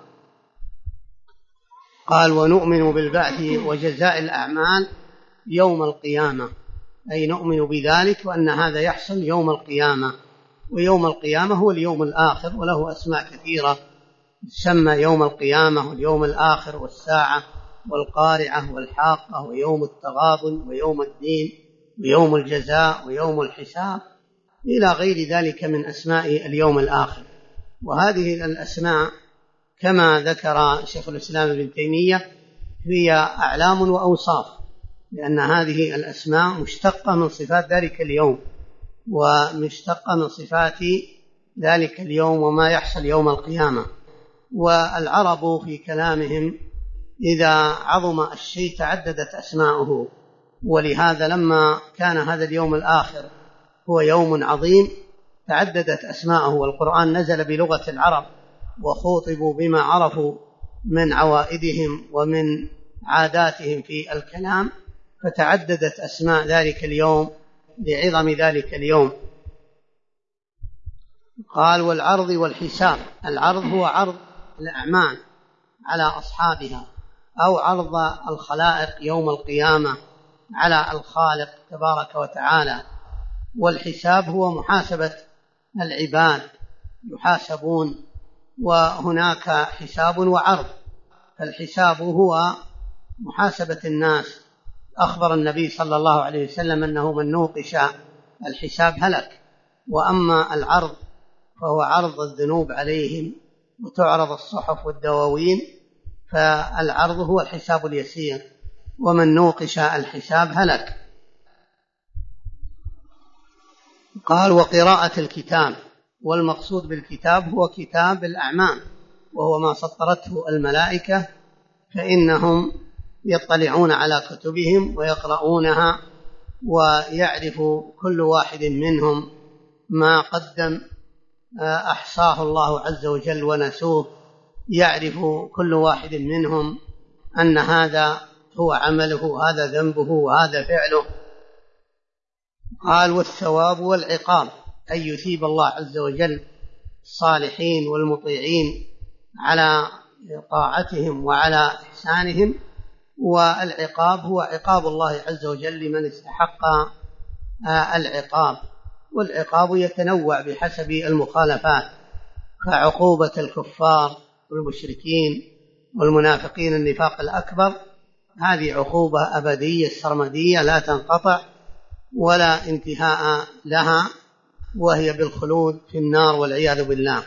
قال: ونؤمن بالبعث وجزاء الأعمال يوم القيامة، أي نؤمن بذلك وأن هذا يحصل يوم القيامة. ويوم القيامة هو اليوم الآخر، وله أسماء كثيرة يسمى يوم القيامة واليوم الآخر والساعة والقارعة والحاقة ويوم التغابن ويوم الدين ويوم الجزاء ويوم الحساب إلى غير ذلك من أسماء اليوم الآخر. وهذه الأسماء كما ذكر شيخ الإسلام ابن تيمية هي أعلام وأوصاف، لأن هذه الأسماء مشتقة من صفات ذلك اليوم ومشتقة من صفات ذلك اليوم وما يحصل يوم القيامة. والعرب في كلامهم إذا عظم الشيء تعددت أسماؤه، ولهذا لما كان هذا اليوم الآخر هو يوم عظيم تعددت أسماءه، والقرآن نزل بلغة العرب وخوطبوا بما عرفوا من عوائدهم ومن عاداتهم في الكلام، فتعددت أسماء ذلك اليوم لعظم ذلك اليوم. قال والعرض والحساب. العرض هو عرض الأعمال على أصحابها، أو عرض الخلائق يوم القيامة على الخالق تبارك وتعالى. والحساب هو محاسبة العباد، يحاسبون، وهناك حساب وعرض. فالحساب هو محاسبة الناس. أخبر النبي صلى الله عليه وسلم أنه من نوقش الحساب هلك. وأما العرض فهو عرض الذنوب عليهم، وتعرض الصحف والدواوين، فالعرض هو الحساب اليسير، ومن نوقش الحساب هلك. قال وقراءة الكتاب. والمقصود بالكتاب هو كتاب الأعمال، وهو ما سطرته الملائكة، فإنهم يطلعون على كتبهم ويقرؤونها، ويعرف كل واحد منهم ما قدم أحصاه الله عز وجل ونسوه. يعرف كل واحد منهم أن هذا هو عمله، هذا ذنبه، وهذا فعله. قال والثواب والعقاب، أن يثيب الله عز وجل الصالحين والمطيعين على طاعتهم وعلى إحسانهم. والعقاب هو عقاب الله عز وجل لمن استحق العقاب. والعقاب يتنوع بحسب المخالفات، فعقوبة الكفار والمشركين والمنافقين النفاق الأكبر هذه عقوبة أبدية سرمدية لا تنقطع ولا انتهاء لها، وهي بالخلود في النار والعياذ بالله.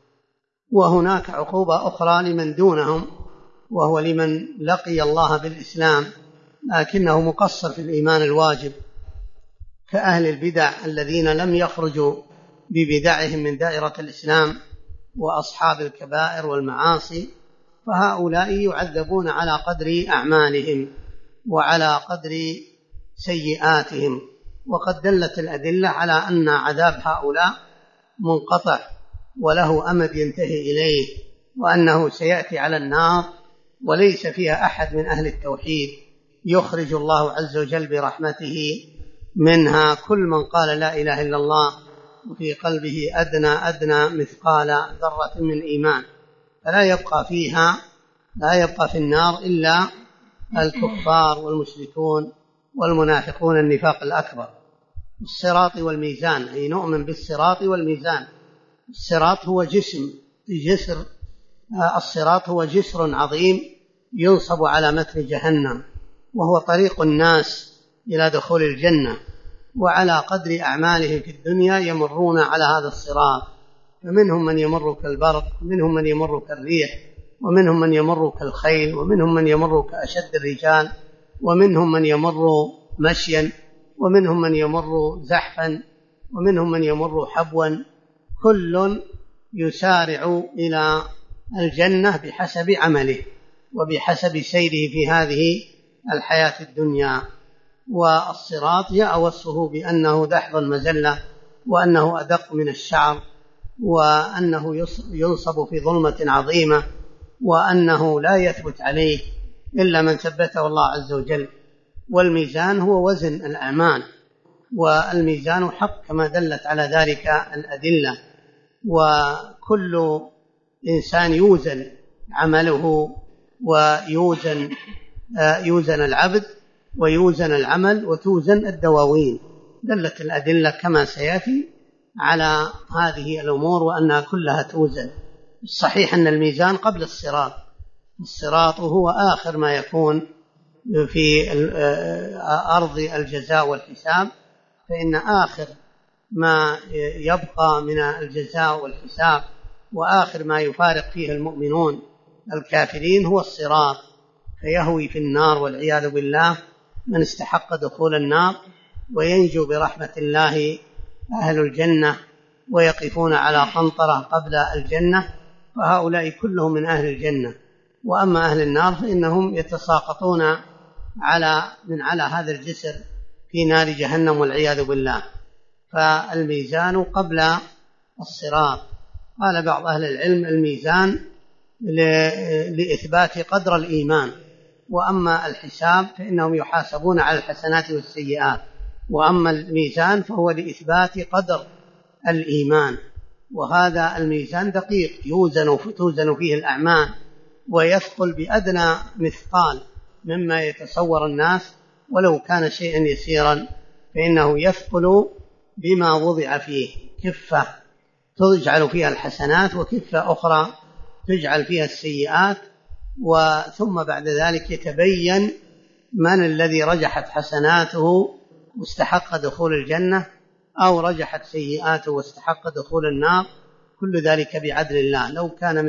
وهناك عقوبة أخرى لمن دونهم، وهو لمن لقي الله بالإسلام لكنه مقصر في الإيمان الواجب، كأهل البدع الذين لم يخرجوا ببدعهم من دائرة الإسلام، وأصحاب الكبائر والمعاصي، فهؤلاء يعذبون على قدر أعمالهم وعلى قدر سيئاتهم. وقد دلت الأدلة على أن عذاب هؤلاء منقطع وله أمد ينتهي إليه، وأنه سيأتي على النار وليس فيها أحد من أهل التوحيد يخرج الله عز وجل برحمته منها، كل من قال لا إله إلا الله وفي قلبه أدنى مثقال ذرة من إيمان، فلا يبقى فيها، لا يبقى في النار إلا الكفار والمشركون والمنافقون النفاق الأكبر. الصراط والميزان، أي نؤمن بالصراط والميزان. الصراط هو جسر الصراط هو جسر عظيم ينصب على متن جهنم، وهو طريق الناس إلى دخول الجنة، وعلى قدر أعمالهم في الدنيا يمرون على هذا الصراط، فمنهم من يمر كالبرق، ومنهم من يمر كالريح، ومنهم من يمر كالخيل، ومنهم من يمر كأشد الرجال، ومنهم من يمر مشيا، ومنهم من يمر زحفا، ومنهم من يمر حبوا. كل يسارع إلى الجنة بحسب عمله وبحسب سيره في هذه الحياة الدنيا. والصراط جاء وصفه بأنه دحض المزلة، وأنه أدق من الشعر، وأنه ينصب في ظلمة عظيمة، وأنه لا يثبت عليه إلا من ثبته الله عز وجل. والميزان هو وزن الأعمال، والميزان حق كما دلت على ذلك الأدلة، وكل إنسان يوزن عمله، ويوزن العبد، ويوزن العمل، وتوزن الدواوين. دلت الأدلة كما سيأتي على هذه الأمور وأنها كلها توزن. الصحيح أن الميزان قبل الصراط، الصراط هو آخر ما يكون في أرض الجزاء والحساب، فإن آخر ما يبقى من الجزاء والحساب وآخر ما يفارق فيه المؤمنون الكافرين هو الصراط، فيهوي في النار والعياذ بالله من استحق دخول النار، وينجو برحمة الله أهل الجنة ويقفون على قنطرة قبل الجنة، فهؤلاء كلهم من أهل الجنة. وأما أهل النار فإنهم يتساقطون على هذا الجسر في نار جهنم والعياذ بالله. فالميزان قبل الصراط. قال بعض أهل العلم الميزان لإثبات قدر الإيمان، وأما الحساب فإنهم يحاسبون على الحسنات والسيئات، وأما الميزان فهو لإثبات قدر الإيمان. وهذا الميزان دقيق توزن فيه الأعمال، ويثقل بأدنى مثقال مما يتصور الناس، ولو كان شيئا يسيرا فإنه يثقل بما وضع فيه. كفة تجعل فيها الحسنات وكفة أخرى تجعل فيها السيئات، ثم بعد ذلك يتبين من الذي رجحت حسناته واستحق دخول الجنة، أو رجحت سيئاته واستحق دخول النار. كل ذلك بعدل الله. لو كان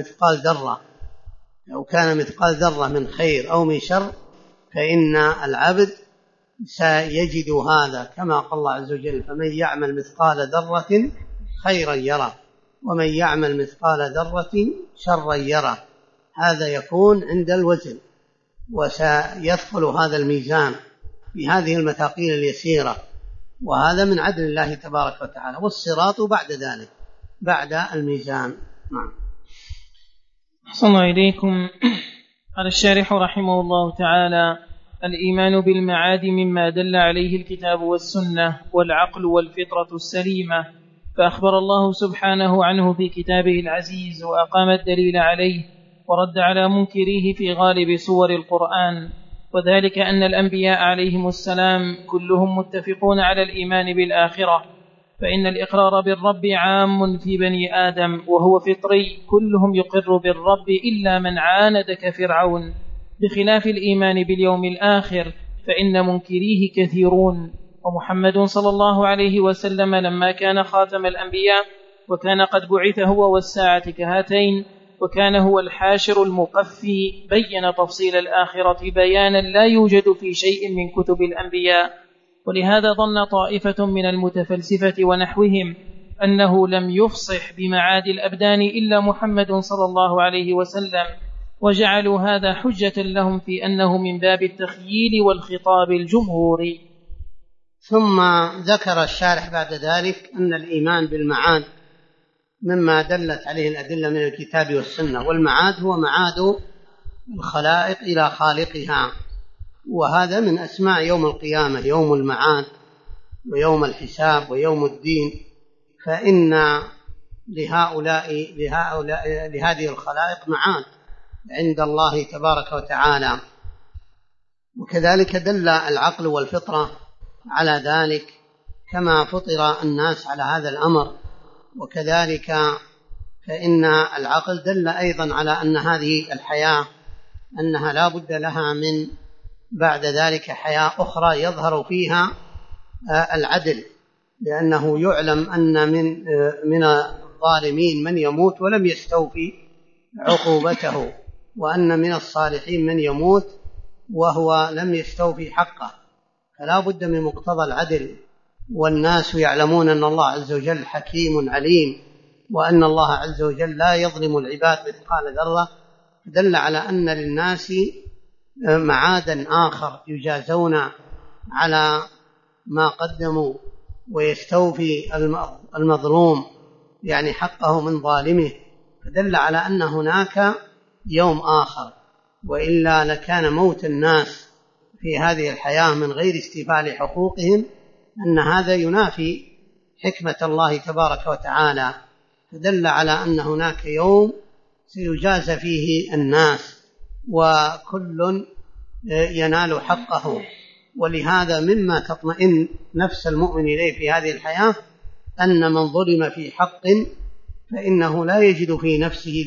مثقال ذرة من خير أو من شر فإن العبد سيجد هذا، كما قال الله عز وجل: فمن يعمل مثقال ذرة خيرا يره ومن يعمل مثقال ذرة شرا يره. هذا يكون عند الوزن، وسيثقل هذا الميزان بهذه المثاقيل اليسيرة، وهذا من عدل الله تبارك وتعالى. والصراط بعد ذلك، بعد الميزان. نعم.
أحسن الله إليكم. قال الشارح رحمه الله تعالى: الإيمان بالمعاد مما دل عليه الكتاب والسنة والعقل والفطرة السليمة، فأخبر الله سبحانه عنه في كتابه العزيز وأقام الدليل عليه ورد على منكريه في غالب سور القرآن، وذلك أن الأنبياء عليهم السلام كلهم متفقون على الإيمان بالآخرة، فإن الإقرار بالرب عام في بني آدم وهو فطري، كلهم يقر بالرب إلا من عاند كفرعون، بخلاف الإيمان باليوم الآخر فإن منكريه كثيرون. ومحمد صلى الله عليه وسلم لما كان خاتم الأنبياء وكان قد بعث هو والساعة كهاتين، وكان هو الحاشر المقفي، بين تفصيل الآخرة بيانا لا يوجد في شيء من كتب الأنبياء. ولهذا ظن طائفة من المتفلسفة ونحوهم أنه لم يفصح بمعاد الأبدان إلا محمد صلى الله عليه وسلم، وجعلوا هذا حجة لهم في أنه من باب التخييل والخطاب الجمهوري.
ثم ذكر الشارح بعد ذلك أن الإيمان بالمعاد مما دلت عليه الأدلة من الكتاب والسنة، والمعاد هو معاد الخلائق إلى خالقها، وهذا من أسماء يوم القيامة، يوم المعاد ويوم الحساب ويوم الدين. فإن لهذه الخلائق معاد عند الله تبارك وتعالى. وكذلك دل العقل والفطرة على ذلك، كما فطر الناس على هذا الأمر. وكذلك فإن العقل دل أيضا على أن هذه الحياة أنها لا بد لها من بعد ذلك حياة أخرى يظهر فيها العدل، لأنه يعلم أن من الظالمين من يموت ولم يستوفي عقوبته، وأن من الصالحين من يموت وهو لم يستوفي حقه، فلا بد من مقتضى العدل. والناس يعلمون أن الله عز وجل حكيم عليم، وأن الله عز وجل لا يظلم العباد مثقال ذرة، دل على أن للناس معادا آخر يجازون على ما قدموا، ويستوفي المظلوم يعني حقه من ظالمه، فدل على أن هناك يوم آخر. وإلا لكان موت الناس في هذه الحياة من غير استيفاء لحقوقهم، أن هذا ينافي حكمة الله تبارك وتعالى. فدل على أن هناك يوم سيجازى فيه الناس وكل ينال حقه. ولهذا مما تطمئن نفس المؤمن إليه في هذه الحياة أن من ظلم في حق فإنه لا يجد في نفسه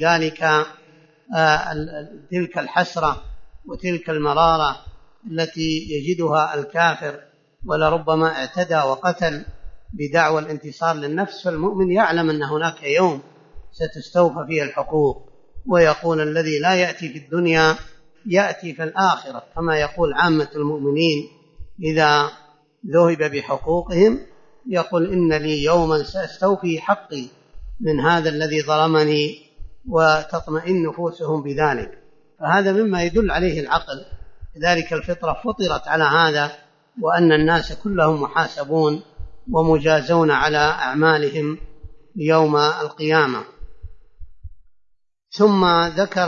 تلك الحسرة وتلك المرارة التي يجدها الكافر، ولربما اعتدى وقتل بدعوى الانتصار للنفس. فالمؤمن يعلم أن هناك يوم ستستوفى فيه الحقوق، ويقول الذي لا يأتي في الدنيا يأتي في الآخرة، كما يقول عامة المؤمنين إذا ذهب بحقوقهم يقول إن لي يوما سأستوفي حقي من هذا الذي ظلمني، وتطمئن نفوسهم بذلك. فهذا مما يدل عليه العقل، لذلك الفطرة فطرت على هذا، وأن الناس كلهم محاسبون ومجازون على أعمالهم يوم القيامة. ثم ذكر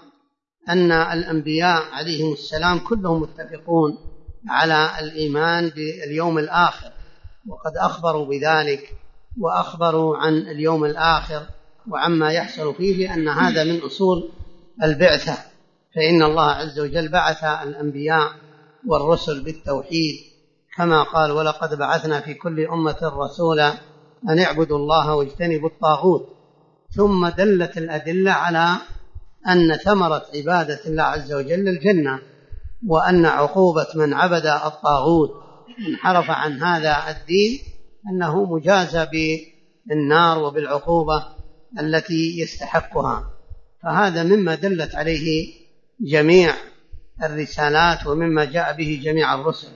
أن الأنبياء عليهم السلام كلهم متفقون على الإيمان باليوم الآخر، وقد أخبروا بذلك، وأخبروا عن اليوم الآخر وعما يحصل فيه، لأن هذا من أصول البعثة. فإن الله عز وجل بعث الأنبياء والرسل بالتوحيد، كما قال: ولقد بعثنا في كل أمة رسولا أن اعبدوا الله واجتنبوا الطاغوت. ثم دلت الأدلة على أن ثمرة عبادة الله عز وجل الجنة، وأن عقوبة من عبد الطاغوت انحرف عن هذا الدين أنه مجازى بالنار وبالعقوبة التي يستحقها. فهذا مما دلت عليه جميع الرسالات ومما جاء به جميع الرسل.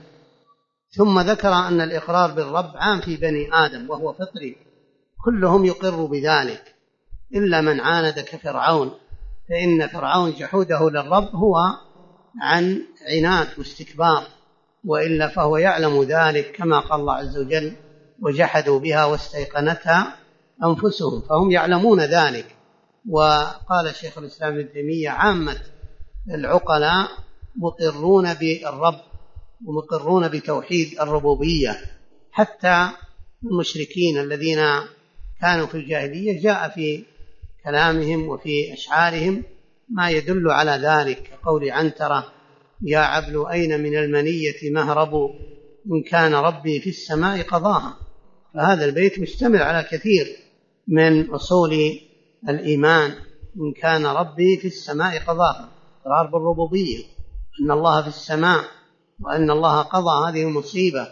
ثم ذكر أن الإقرار بالرب عام في بني آدم وهو فطري، كلهم يقر بذلك إلا من عاند كفرعون، فإن فرعون جحوده للرب هو عن عناد واستكبار، وإلا فهو يعلم ذلك، كما قال الله عز وجل: وجحدوا بها واستيقنتها أنفسهم، فهم يعلمون ذلك. وقال شيخ الإسلام ابن تيمية: عامة العقلاء مقرون بالرب ومقرون بتوحيد الربوبية، حتى المشركين الذين كانوا في الجاهلية جاء في كلامهم وفي أشعارهم ما يدل على ذلك، كقول عنترة: يا عبل أين من المنية مهرب، إن كان ربي في السماء قضاها. فهذا البيت مشتمل على كثير من أصول الإيمان: إن كان ربي في السماء قضاها، إقرار بالربوبية، أن الله في السماء، وأن الله قضى هذه المصيبة.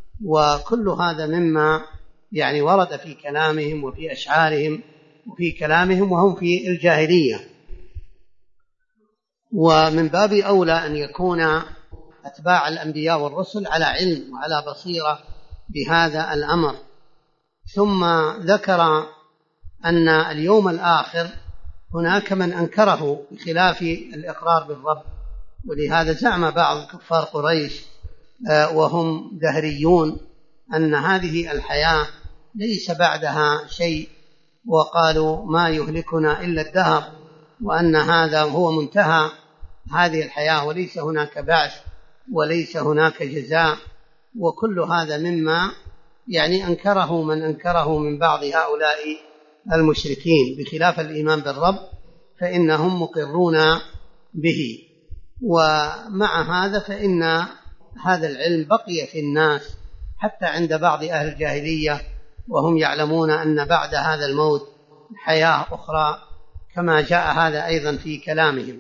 وكل هذا مما ورد في كلامهم وفي أشعارهم وفي كلامهم وهم في الجاهلية. ومن باب أولى أن يكون أتباع الأنبياء والرسل على علم وعلى بصيرة بهذا الأمر. ثم ذكر أن اليوم الآخر هناك من أنكره بخلاف الإقرار بالرب، ولهذا زعم بعض كفار قريش وهم دهريون أن هذه الحياة ليس بعدها شيء، وقالوا: ما يهلكنا إلا الدهر، وأن هذا هو منتهى هذه الحياة، وليس هناك بعث وليس هناك جزاء. وكل هذا مما أنكره من أنكره من بعض هؤلاء المشركين، بخلاف الإيمان بالرب فإنهم مقرون به. ومع هذا فإن هذا العلم بقي في الناس حتى عند بعض أهل الجاهلية، وهم يعلمون أن بعد هذا الموت حياة أخرى، كما جاء هذا أيضا في كلامهم.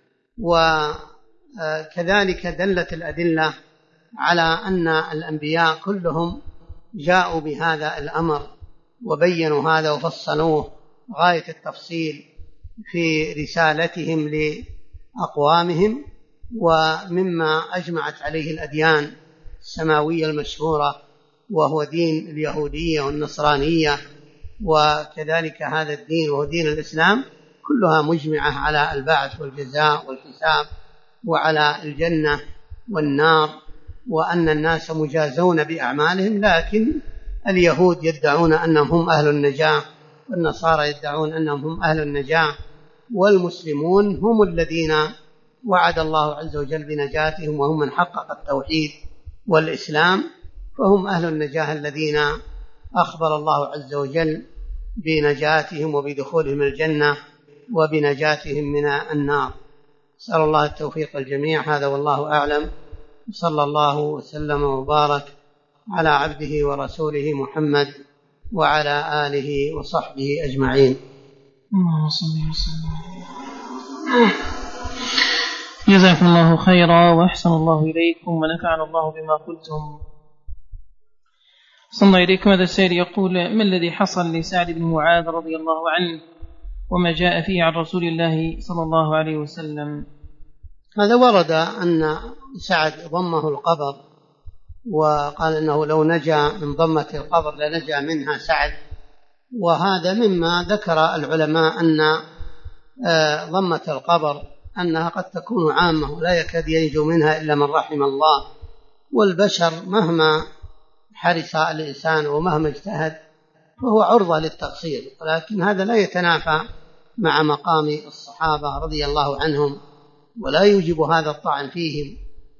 وكذلك دلت الأدلة على أن الأنبياء كلهم جاءوا بهذا الأمر وبينوا هذا وفصلوه غاية التفصيل في رسالتهم لأقوامهم. ومما أجمعت عليه الأديان السماوية المشهورة، وهو دين اليهودية والنصرانية، وكذلك هذا الدين وهو دين الإسلام، كلها مجمعة على البعث والجزاء والحساب، وعلى الجنة والنار، وأن الناس مجازون بأعمالهم. لكن اليهود يدعون أنهم هم أهل النجاة، والنصارى يدعون أنهم هم أهل النجاة، والمسلمون هم الذين وعد الله عز وجل بنجاتهم، وهم من حقق التوحيد والإسلام، فهم أهل النجاة الذين أخبر الله عز وجل بنجاتهم وبدخولهم الجنة وبنجاتهم من النار. أسأل الله التوفيق الجميع. هذا والله أعلم، صلى الله وسلم وبارك على عبده ورسوله محمد وعلى آله وصحبه أجمعين.
اللهم صل وسلم. جزاكم الله خيرا وأحسن الله إليكم ونفعنا الله بما قلتم. صلى الله إليكم. هذا السائل يقول: ما الذي حصل لسعد بن معاذ رضي الله عنه وما جاء فيه عن رسول الله صلى الله عليه وسلم؟
هذا ورد أن سعد ضمه القبر وقال إنه لو نجا من ضمة القبر لنجا منها سعد. وهذا مما ذكر العلماء أن ضمة القبر أنها قد تكون عامة ولا يكاد ينجو منها إلا من رحم الله، والبشر مهما حرص الإنسان ومهما اجتهد فهو عرضة للتقصير، ولكن هذا لا يتنافى مع مقام الصحابة رضي الله عنهم ولا يوجب هذا الطعن فيهم،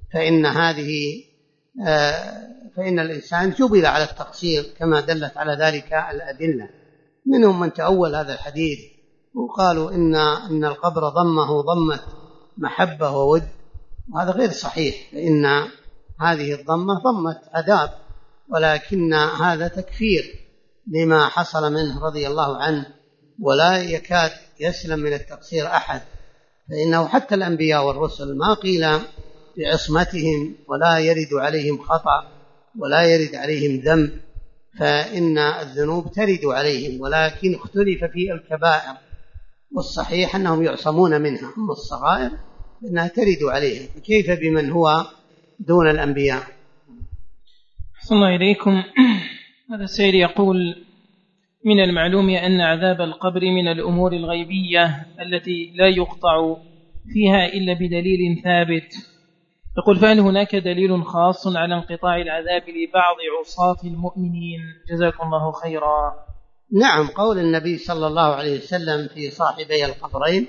فإن الإنسان جبل على التقصير كما دلت على ذلك الأدلة. منهم من تأول هذا الحديث وقالوا إن القبر ضمه ضمة محبة وود، وهذا غير صحيح، فإن هذه الضمة ضمة عذاب، ولكن هذا تكفير لما حصل منه رضي الله عنه، ولا يكاد يسلم من التقصير أحد، فإنه حتى الأنبياء والرسل ما قيل بعصمتهم ولا يرد عليهم خطأ ولا يرد عليهم ذنب، فإن الذنوب ترد عليهم، ولكن اختلف في الكبائر، والصحيح أنهم يعصمون منها، أما الصغائر فإنها ترد عليهم، فكيف بمن هو دون الأنبياء؟
أحسن الله إليكم. هذا السائل يقول: من المعلوم أن عذاب القبر من الأمور الغيبية التي لا يقطع فيها إلا بدليل ثابت، يقول: فهل هناك دليل خاص على انقطاع العذاب لبعض عصاة المؤمنين؟ جزاكم الله خيرا.
نعم، قول النبي صلى الله عليه وسلم في صاحبي القبرين: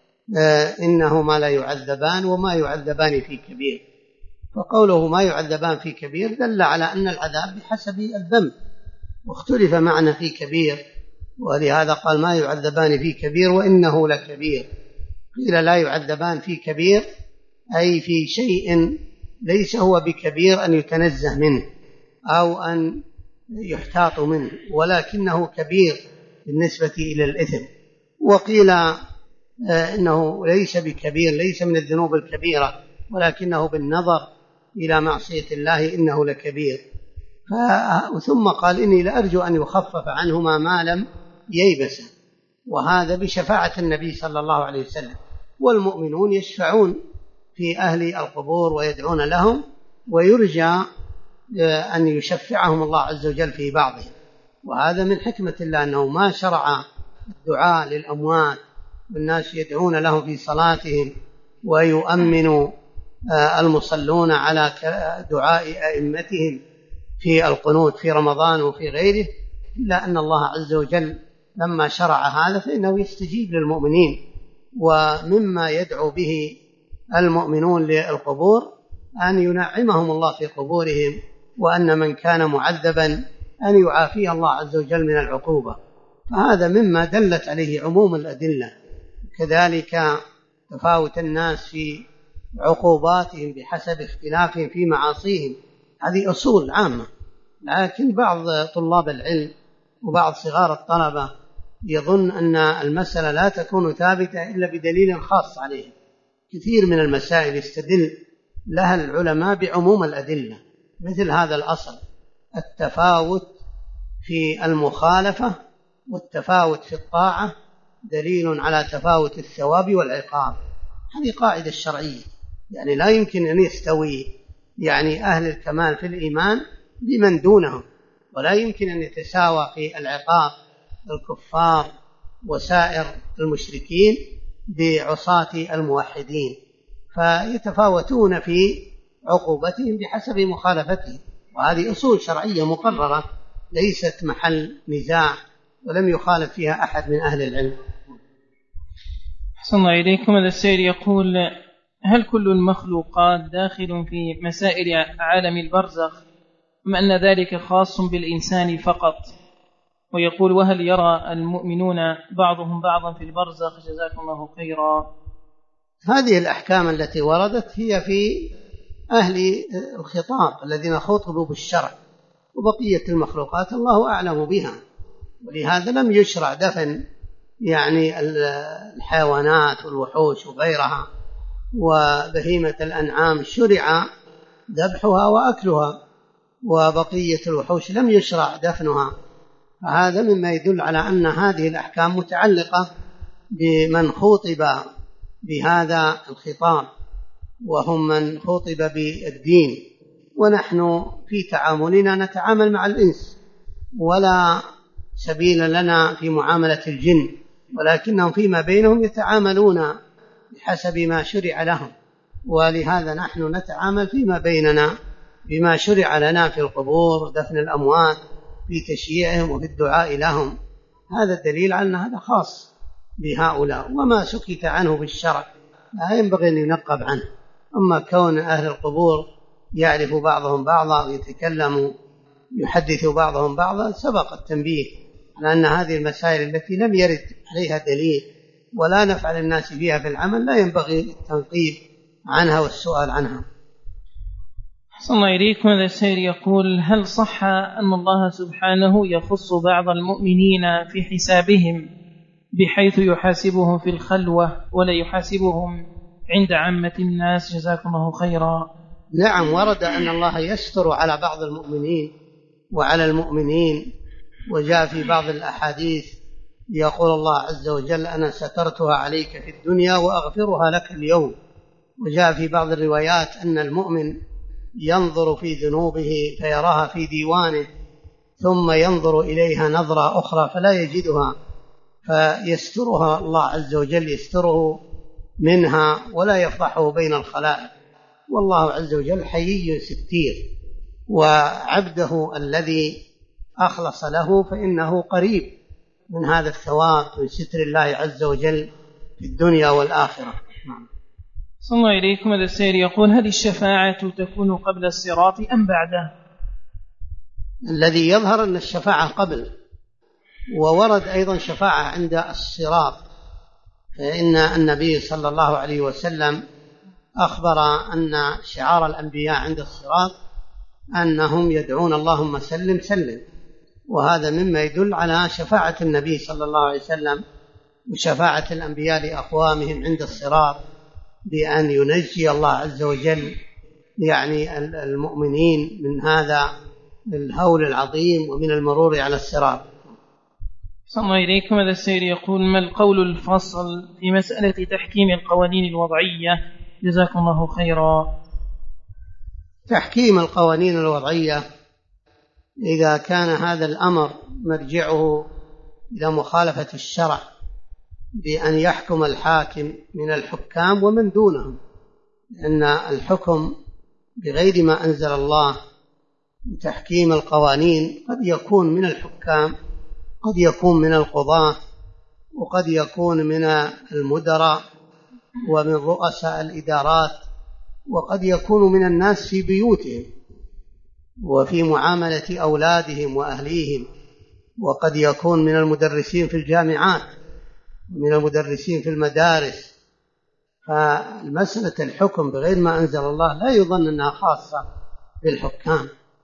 إنهما لا يعذبان وما يعذبان في كبير، فقوله ما يعذبان في كبير دل على أن العذاب بحسب الذنب، واختلف معنى في كبير، ولهذا قال ما يعذبان في كبير وإنه لكبير. قيل لا يعذبان في كبير أي في شيء ليس هو بكبير أن يتنزه منه أو أن يحتاط منه، ولكنه كبير بالنسبة إلى الإثم. وقيل إنه ليس بكبير، ليس من الذنوب الكبيرة، ولكنه بالنظر إلى معصية الله إنه لكبير. ثم قال: إني لأرجو أن يخفف عنهما ما لم ييبس، وهذا بشفاعة النبي صلى الله عليه وسلم، والمؤمنون يشفعون في أهل القبور ويدعون لهم، ويرجى أن يشفعهم الله عز وجل في بعضهم. وهذا من حكمة الله أنه ما شرع الدعاء للأموات والناس يدعون لهم في صلاتهم ويؤمن المصلون على دعاء أئمتهم في القنوت في رمضان وفي غيره، إلا أن الله عز وجل لما شرع هذا فإنه يستجيب للمؤمنين. ومما يدعو به المؤمنون للقبور أن ينعمهم الله في قبورهم، وأن من كان معذبا أن يعافيه الله عز وجل من العقوبة، فهذا مما دلت عليه عموم الأدلة. كذلك تفاوت الناس في عقوباتهم بحسب اختلافهم في معاصيهم، هذه أصول عامة، لكن بعض طلاب العلم وبعض صغار الطلبة يظن أن المسألة لا تكون ثابتة إلا بدليل خاص عليه. كثير من المسائل يستدل لها العلماء بعموم الأدلة، مثل هذا الأصل: التفاوت في المخالفة والتفاوت في الطاعة دليل على تفاوت الثواب والعقاب. هذه قاعدة شرعية، يعني لا يمكن أن يستوي أهل الكمال في الإيمان بمن دونهم، ولا يمكن أن يتساوى في العقاب الكفار وسائر المشركين بعصاة الموحدين، فيتفاوتون في عقوبتهم بحسب مخالفتهم، وهذه أصول شرعية مقررة ليست محل نزاع ولم يخالف فيها أحد من أهل العلم.
أحسن الله إليكم. هذا السائل يقول: هل كل المخلوقات داخل في مسائل عالم البرزخ أم أن ذلك خاص بالإنسان فقط؟ ويقول: وهل يرى المؤمنون بعضهم بعضا في البرزخ؟ جزاكم الله خيرا.
هذه الأحكام التي وردت هي في أهل الخطاب الذين خطبوا بالشرع، وبقية المخلوقات الله أعلم بها، ولهذا لم يشرع دفن الحيوانات والوحوش وغيرها، وبهيمة الأنعام شرع ذبحها وأكلها، وبقية الوحوش لم يشرع دفنها. فهذا مما يدل على أن هذه الأحكام متعلقة بمن خطب بهذا الخطاب، وهم من خطب بالدين، ونحن في تعاملنا نتعامل مع الإنس، ولا سبيل لنا في معاملة الجن، ولكنهم فيما بينهم يتعاملون بحسب ما شرع لهم، ولهذا نحن نتعامل فيما بيننا بما شرع لنا في القبور ودفن الأموات، في تشييعهم وفي الدعاء لهم. هذا الدليل على أن هذا خاص بهؤلاء، وما سكت عنه بالشرع لا ينبغي أن ينقب عنه. أما كون أهل القبور يعرف بعضهم بعضا ويتكلم يحدث بعضهم بعضا، سبق التنبيه على أن هذه المسائل التي لم يرد عليها دليل ولا نفع للناس فيها في العمل لا ينبغي التنقيب عنها والسؤال عنها.
أحسن الله إليكم. هذا السائل يقول: هل صح أن الله سبحانه يخص بعض المؤمنين في حسابهم بحيث يحاسبهم في الخلوة ولا يحاسبهم عند عامة الناس؟ جزاكم الله خيرا.
نعم، ورد أن الله يستر على بعض المؤمنين وعلى المؤمنين، وجاء في بعض الأحاديث يقول الله عز وجل: أنا سترتها عليك في الدنيا وأغفرها لك اليوم. وجاء في بعض الروايات أن المؤمن ينظر في ذنوبه فيراها في ديوانه، ثم ينظر إليها نظرة أخرى فلا يجدها، فيسترها الله عز وجل، يستره منها ولا يفضحه بين الخلائق. والله عز وجل حيي ستير، وعبده الذي أخلص له فإنه قريب من هذا الثواب من ستر الله عز وجل في الدنيا والآخرة.
صلى الله إليكم. هذا السائل يقول: هل الشفاعة تكون قبل الصراط أم بعده؟
الذي يظهر أن الشفاعة قبل، وورد أيضا شفاعة عند الصراط، فإن النبي صلى الله عليه وسلم أخبر أن شعار الأنبياء عند الصراط أنهم يدعون اللهم سلم سلم، وهذا مما يدل على شفاعة النبي صلى الله عليه وسلم وشفاعة الأنبياء لأقوامهم عند الصراط، بأن ينجي الله عز وجل يعني المؤمنين من هذا الهول العظيم ومن المرور على الصراط.
صلى الله إليكم. هذا السائل يقول: ما القول الفصل في مسألة تحكيم القوانين الوضعية؟ جزاكم الله خيرا.
تحكيم القوانين الوضعية إذا كان هذا الأمر مرجعه إلى مخالفة الشرع بأن يحكم الحاكم من الحكام ومن دونهم، لأن الحكم بغير ما أنزل الله وتحكيم القوانين قد يكون من الحكام، قد يكون من القضاة، وقد يكون من المدراء ومن رؤساء الإدارات، وقد يكون من الناس في بيوتهم وفي معاملة أولادهم وأهليهم، وقد يكون من المدرسين في الجامعات ومن المدرسين في المدارس. فالمسألة الحكم بغير ما أنزل الله لا يظن أنها خاصة بالحكام،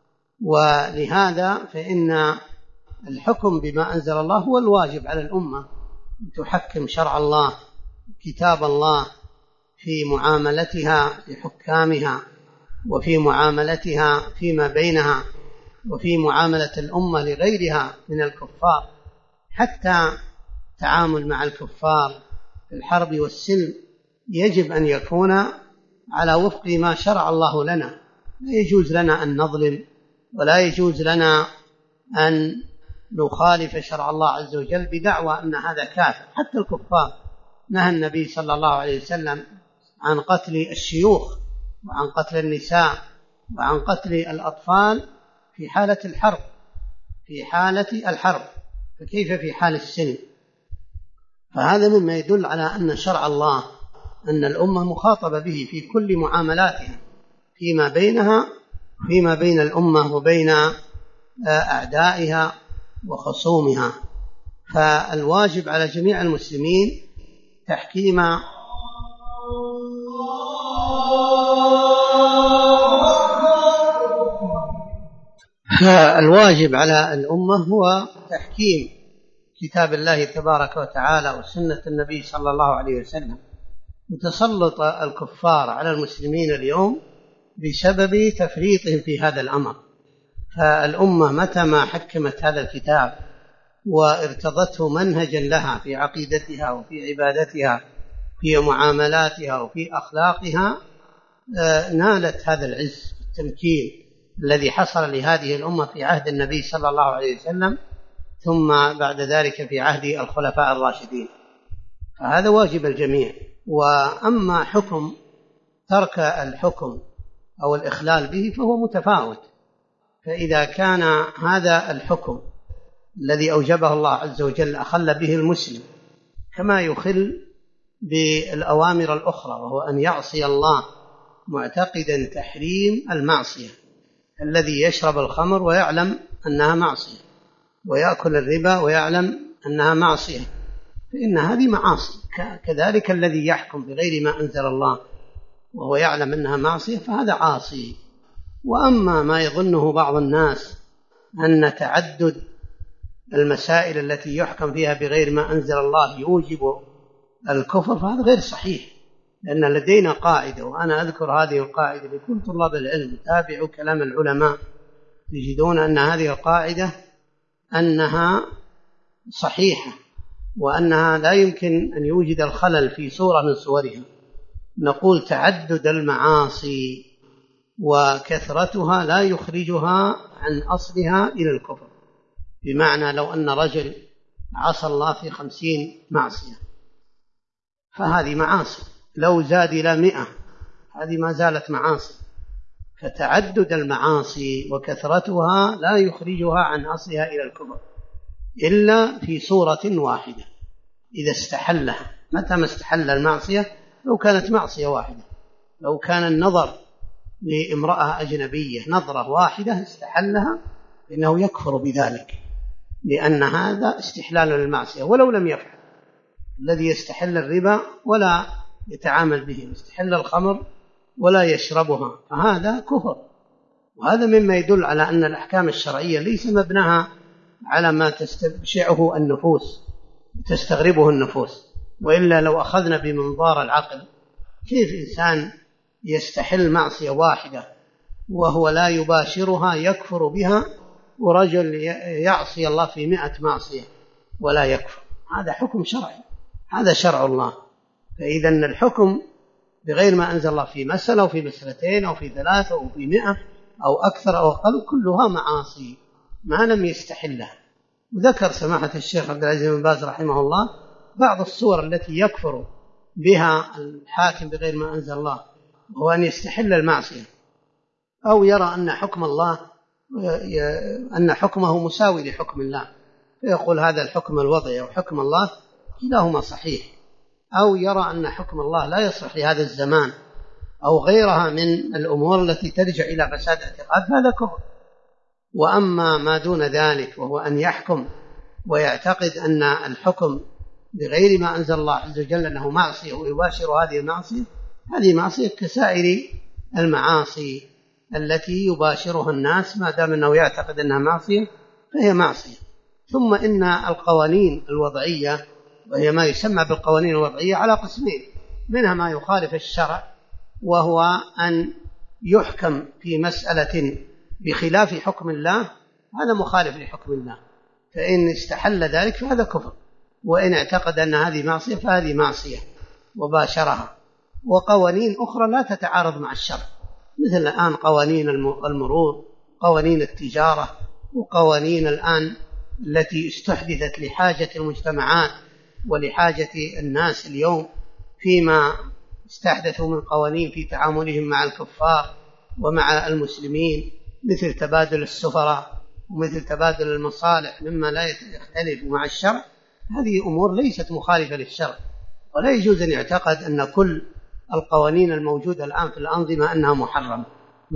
ولهذا فإن الحكم بما أنزل الله هو الواجب على الأمة، أن تحكم شرع الله كتاب الله في معاملتها لحكامها، وفي معاملتها فيما بينها، وفي معاملة الأمة لغيرها من الكفار. حتى التعامل مع الكفار في الحرب والسلم يجب أن يكون على وفق ما شرع الله لنا، لا يجوز لنا أن نظلم، ولا يجوز لنا أن نخالف شرع الله عز وجل بدعوى أن هذا كافر. حتى الكفار نهى النبي صلى الله عليه وسلم عن قتل الشيوخ وعن قتل النساء وعن قتل الأطفال في حالة الحرب، في حالة الحرب، فكيف في حال السلم؟ فهذا مما يدل على أن شرع الله أن الأمة مخاطبة به في كل معاملاتها فيما بينها، فيما بين الأمة وبين أعدائها وخصومها. فالواجب على جميع المسلمين تحكيم الواجب على الأمة هو تحكيم كتاب الله تبارك وتعالى وسنة النبي صلى الله عليه وسلم. وتسلط الكفار على المسلمين اليوم بسبب تفريطهم في هذا الأمر، فالأمة متى ما حكمت هذا الكتاب وارتضته منهجا لها في عقيدتها وفي عبادتها في معاملاتها وفي أخلاقها نالت هذا العز والتمكين الذي حصل لهذه الأمة في عهد النبي صلى الله عليه وسلم ثم بعد ذلك في عهد الخلفاء الراشدين، فهذا واجب الجميع. وأما حكم ترك الحكم أو الإخلال به فهو متفاوت، فإذا كان هذا الحكم الذي أوجبه الله عز وجل أخل به المسلم كما يخل بالأوامر الأخرى، وهو أن يعصي الله معتقدا تحريم المعصية، الذي يشرب الخمر ويعلم أنها معصية، ويأكل الربا ويعلم أنها معصية، فإن هذه معاصي. كذلك الذي يحكم بغير ما أنزل الله وهو يعلم أنها معصية فهذا عاصي. وأما ما يظنه بعض الناس أن تعدد المسائل التي يحكم فيها بغير ما أنزل الله يوجب الكفر فهذا غير صحيح، لأن لدينا قاعدة، وأنا أذكر هذه القاعدة لكل طلاب العلم، تابعوا كلام العلماء تجدون أن هذه القاعدة أنها صحيحة، وأنها لا يمكن أن يوجد الخلل في صورة من صورها. نقول تعدد المعاصي وكثرتها لا يخرجها عن أصلها إلى الكفر، بمعنى لو أن رجل عصى الله في 50 معصية فهذه معاصي، لو زاد إلى 100 هذه ما زالت معاصي. فتعدد المعاصي وكثرتها لا يخرجها عن أصلها إلى الكفر إلا في صورة واحدة، إذا استحلها. متى ما استحل المعصية؟ لو كانت معصية واحدة، لو كان النظر لامرأة أجنبية نظرة واحدة استحلها إنه يكفر بذلك، لأن هذا استحلال للمعصية. ولو لم يفعل، الذي يستحل الربا ولا يتعامل به، يستحل الخمر ولا يشربها، فهذا كفر. وهذا مما يدل على أن الأحكام الشرعية ليس مبناها على ما تستبشعه النفوس وتستغربه النفوس، وإلا لو أخذنا بمنظار العقل كيف إنسان يستحل معصية واحدة وهو لا يباشرها يكفر بها، ورجل يعصي الله في 100 معصية ولا يكفر؟ هذا حكم شرعي، هذا شرع الله. فإذا الحكم بغير ما أنزل الله في مسألة أو في مسألتين أو في 3 أو في 100 أو أكثر أو أقل كلها معاصي ما لم يستحلها. وذكر سماحة الشيخ عبد العزيز بن باز رحمه الله بعض الصور التي يكفر بها الحاكم بغير ما أنزل الله، وهو أن يستحل المعصية أو يرى أن حكم الله أن حكمه مساوي لحكم الله، فيقول هذا الحكم الوضعي أو حكم الله كلاهما صحيح، أو يرى أن حكم الله لا يصلح لهذا الزمان أو غيرها من الأمور التي ترجع إلى فساد اعتقاد، هذا كفر. وأما ما دون ذلك وهو أن يحكم ويعتقد أن الحكم بغير ما أنزل الله عز وجل أنه معصية ويباشر هذه المعصية، هذه معصية كسائر المعاصي التي يباشرها الناس، ما دام أنه يعتقد أنها معصية فهي معصية. ثم إن القوانين الوضعية، وهي ما يسمى بالقوانين الوضعية، على قسمين: منها ما يخالف الشرع وهو أن يحكم في مسألة بخلاف حكم الله، هذا مخالف لحكم الله، فإن استحل ذلك فهذا كفر، وإن اعتقد أن هذه معصية فهذه معصية وباشرها. وقوانين أخرى لا تتعارض مع الشرع، مثل الآن قوانين المرور، قوانين التجارة، وقوانين الآن التي استحدثت لحاجة المجتمعات ولحاجة الناس اليوم، فيما استحدثوا من قوانين في تعاملهم مع الكفار ومع المسلمين، مثل تبادل السفراء ومثل تبادل المصالح مما لا يختلف مع الشرع. هذه أمور ليست مخالفة للشرع، ولا يجوز أن يعتقد أن كل القوانين الموجودة الآن في الأنظمة أنها محرمة.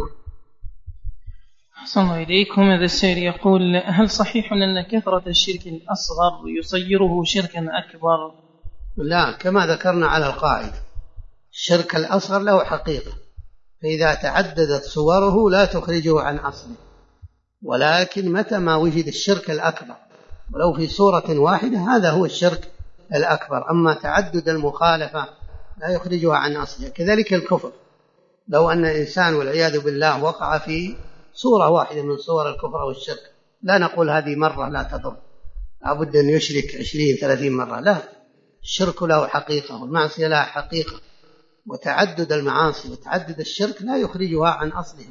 أحسن الله إليكم. هذا السائل يقول: هل صحيح أن كثرة الشرك الأصغر يصيره شركا أكبر؟
لا، كما ذكرنا على القاعدة، الشرك الأصغر له حقيقة، فإذا تعددت صوره لا تخرجه عن أصله، ولكن متى ما وجد الشرك الأكبر ولو في صورة واحدة هذا هو الشرك الأكبر. أما تعدد المخالفة لا يخرجها عن أصله. كذلك الكفر، لو أن إنسان والعياذ بالله وقع في صورة واحدة من صور الكفر والشرك، لا نقول هذه مرة لا تضر، لابد أن يشرك 20-30 مرة، لا، الشرك له حقيقة والمعصية لها حقيقة، وتعدد المعاصي وتعدد الشرك لا يخرجها عن أصله،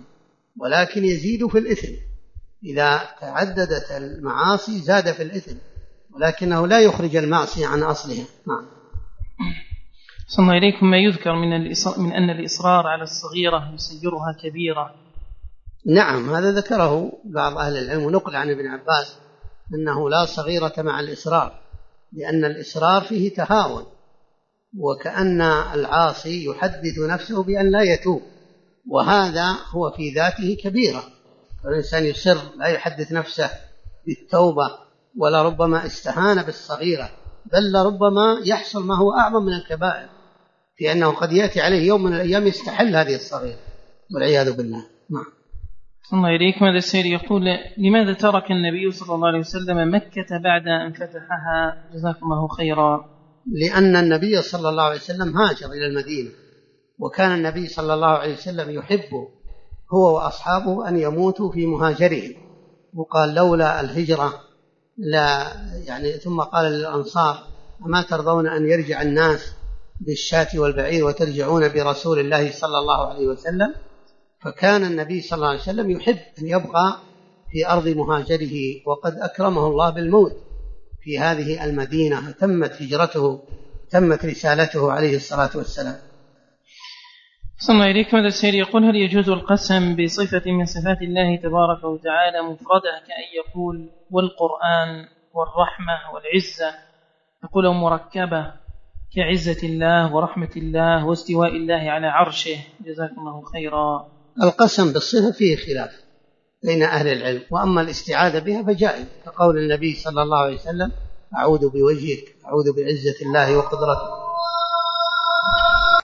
ولكن يزيد في الإثم، إذا تعددت المعاصي زاد في الإثم، ولكنه لا يخرج المعصية عن أصلها. نعم.
صلى إليكم. ما يذكر من أن الإصرار على الصغيرة يسيرها كبيرة.
نعم، هذا ذكره بعض أهل العلم، ونقل عن ابن عباس أنه لا صغيرة مع الإصرار، لأن الإصرار فيه تهاون، وكأن العاصي يحدث نفسه بأن لا يتوب، وهذا هو في ذاته كبيرة. فالإنسان يصر لا يحدث نفسه بالتوبة، ولا ربما استهان بالصغيرة، بل لربما يحصل ما هو أعظم من الكبائر، في أنه قد يأتي عليه يوم من الأيام يستحل هذه الصغيرة والعياذ بالله. نعم.
صلى الله إليكم. هذا السيد يقول: لماذا ترك النبي صلى الله عليه وسلم مكة بعد أن فتحها؟ جزاكم الله خيرا.
لأن النبي صلى الله عليه وسلم هاجر إلى المدينة، وكان النبي صلى الله عليه وسلم يحب هو وأصحابه أن يموتوا في مهاجرهم، وقال: لولا الهجرة لا ثم قال للأنصار: أما ترضون أن يرجع الناس بالشاة والبعير وترجعون برسول الله صلى الله عليه وسلم؟ فكان النبي صلى الله عليه وسلم يحب أن يبقى في أرض مهاجره، وقد أكرمه الله بالموت في هذه المدينة، تمت هجرته، تمت رسالته عليه الصلاة والسلام.
صلى الله إليكم. هذا السيد يقول: هل يجوز القسم بصفة من صفات الله تبارك وتعالى مفردة، كأن يقول والقرآن والرحمة والعزة، يقول مركبة كعزة الله ورحمة الله واستواء الله على عرشه؟ جزاكم الله خيرا.
القسم بالصفة فيه خلاف بين أهل العلم، وأما الاستعاذة بها فجائز، كقول النبي صلى الله عليه وسلم: أعوذ بوجهك، أعوذ بعزة الله وقدرته.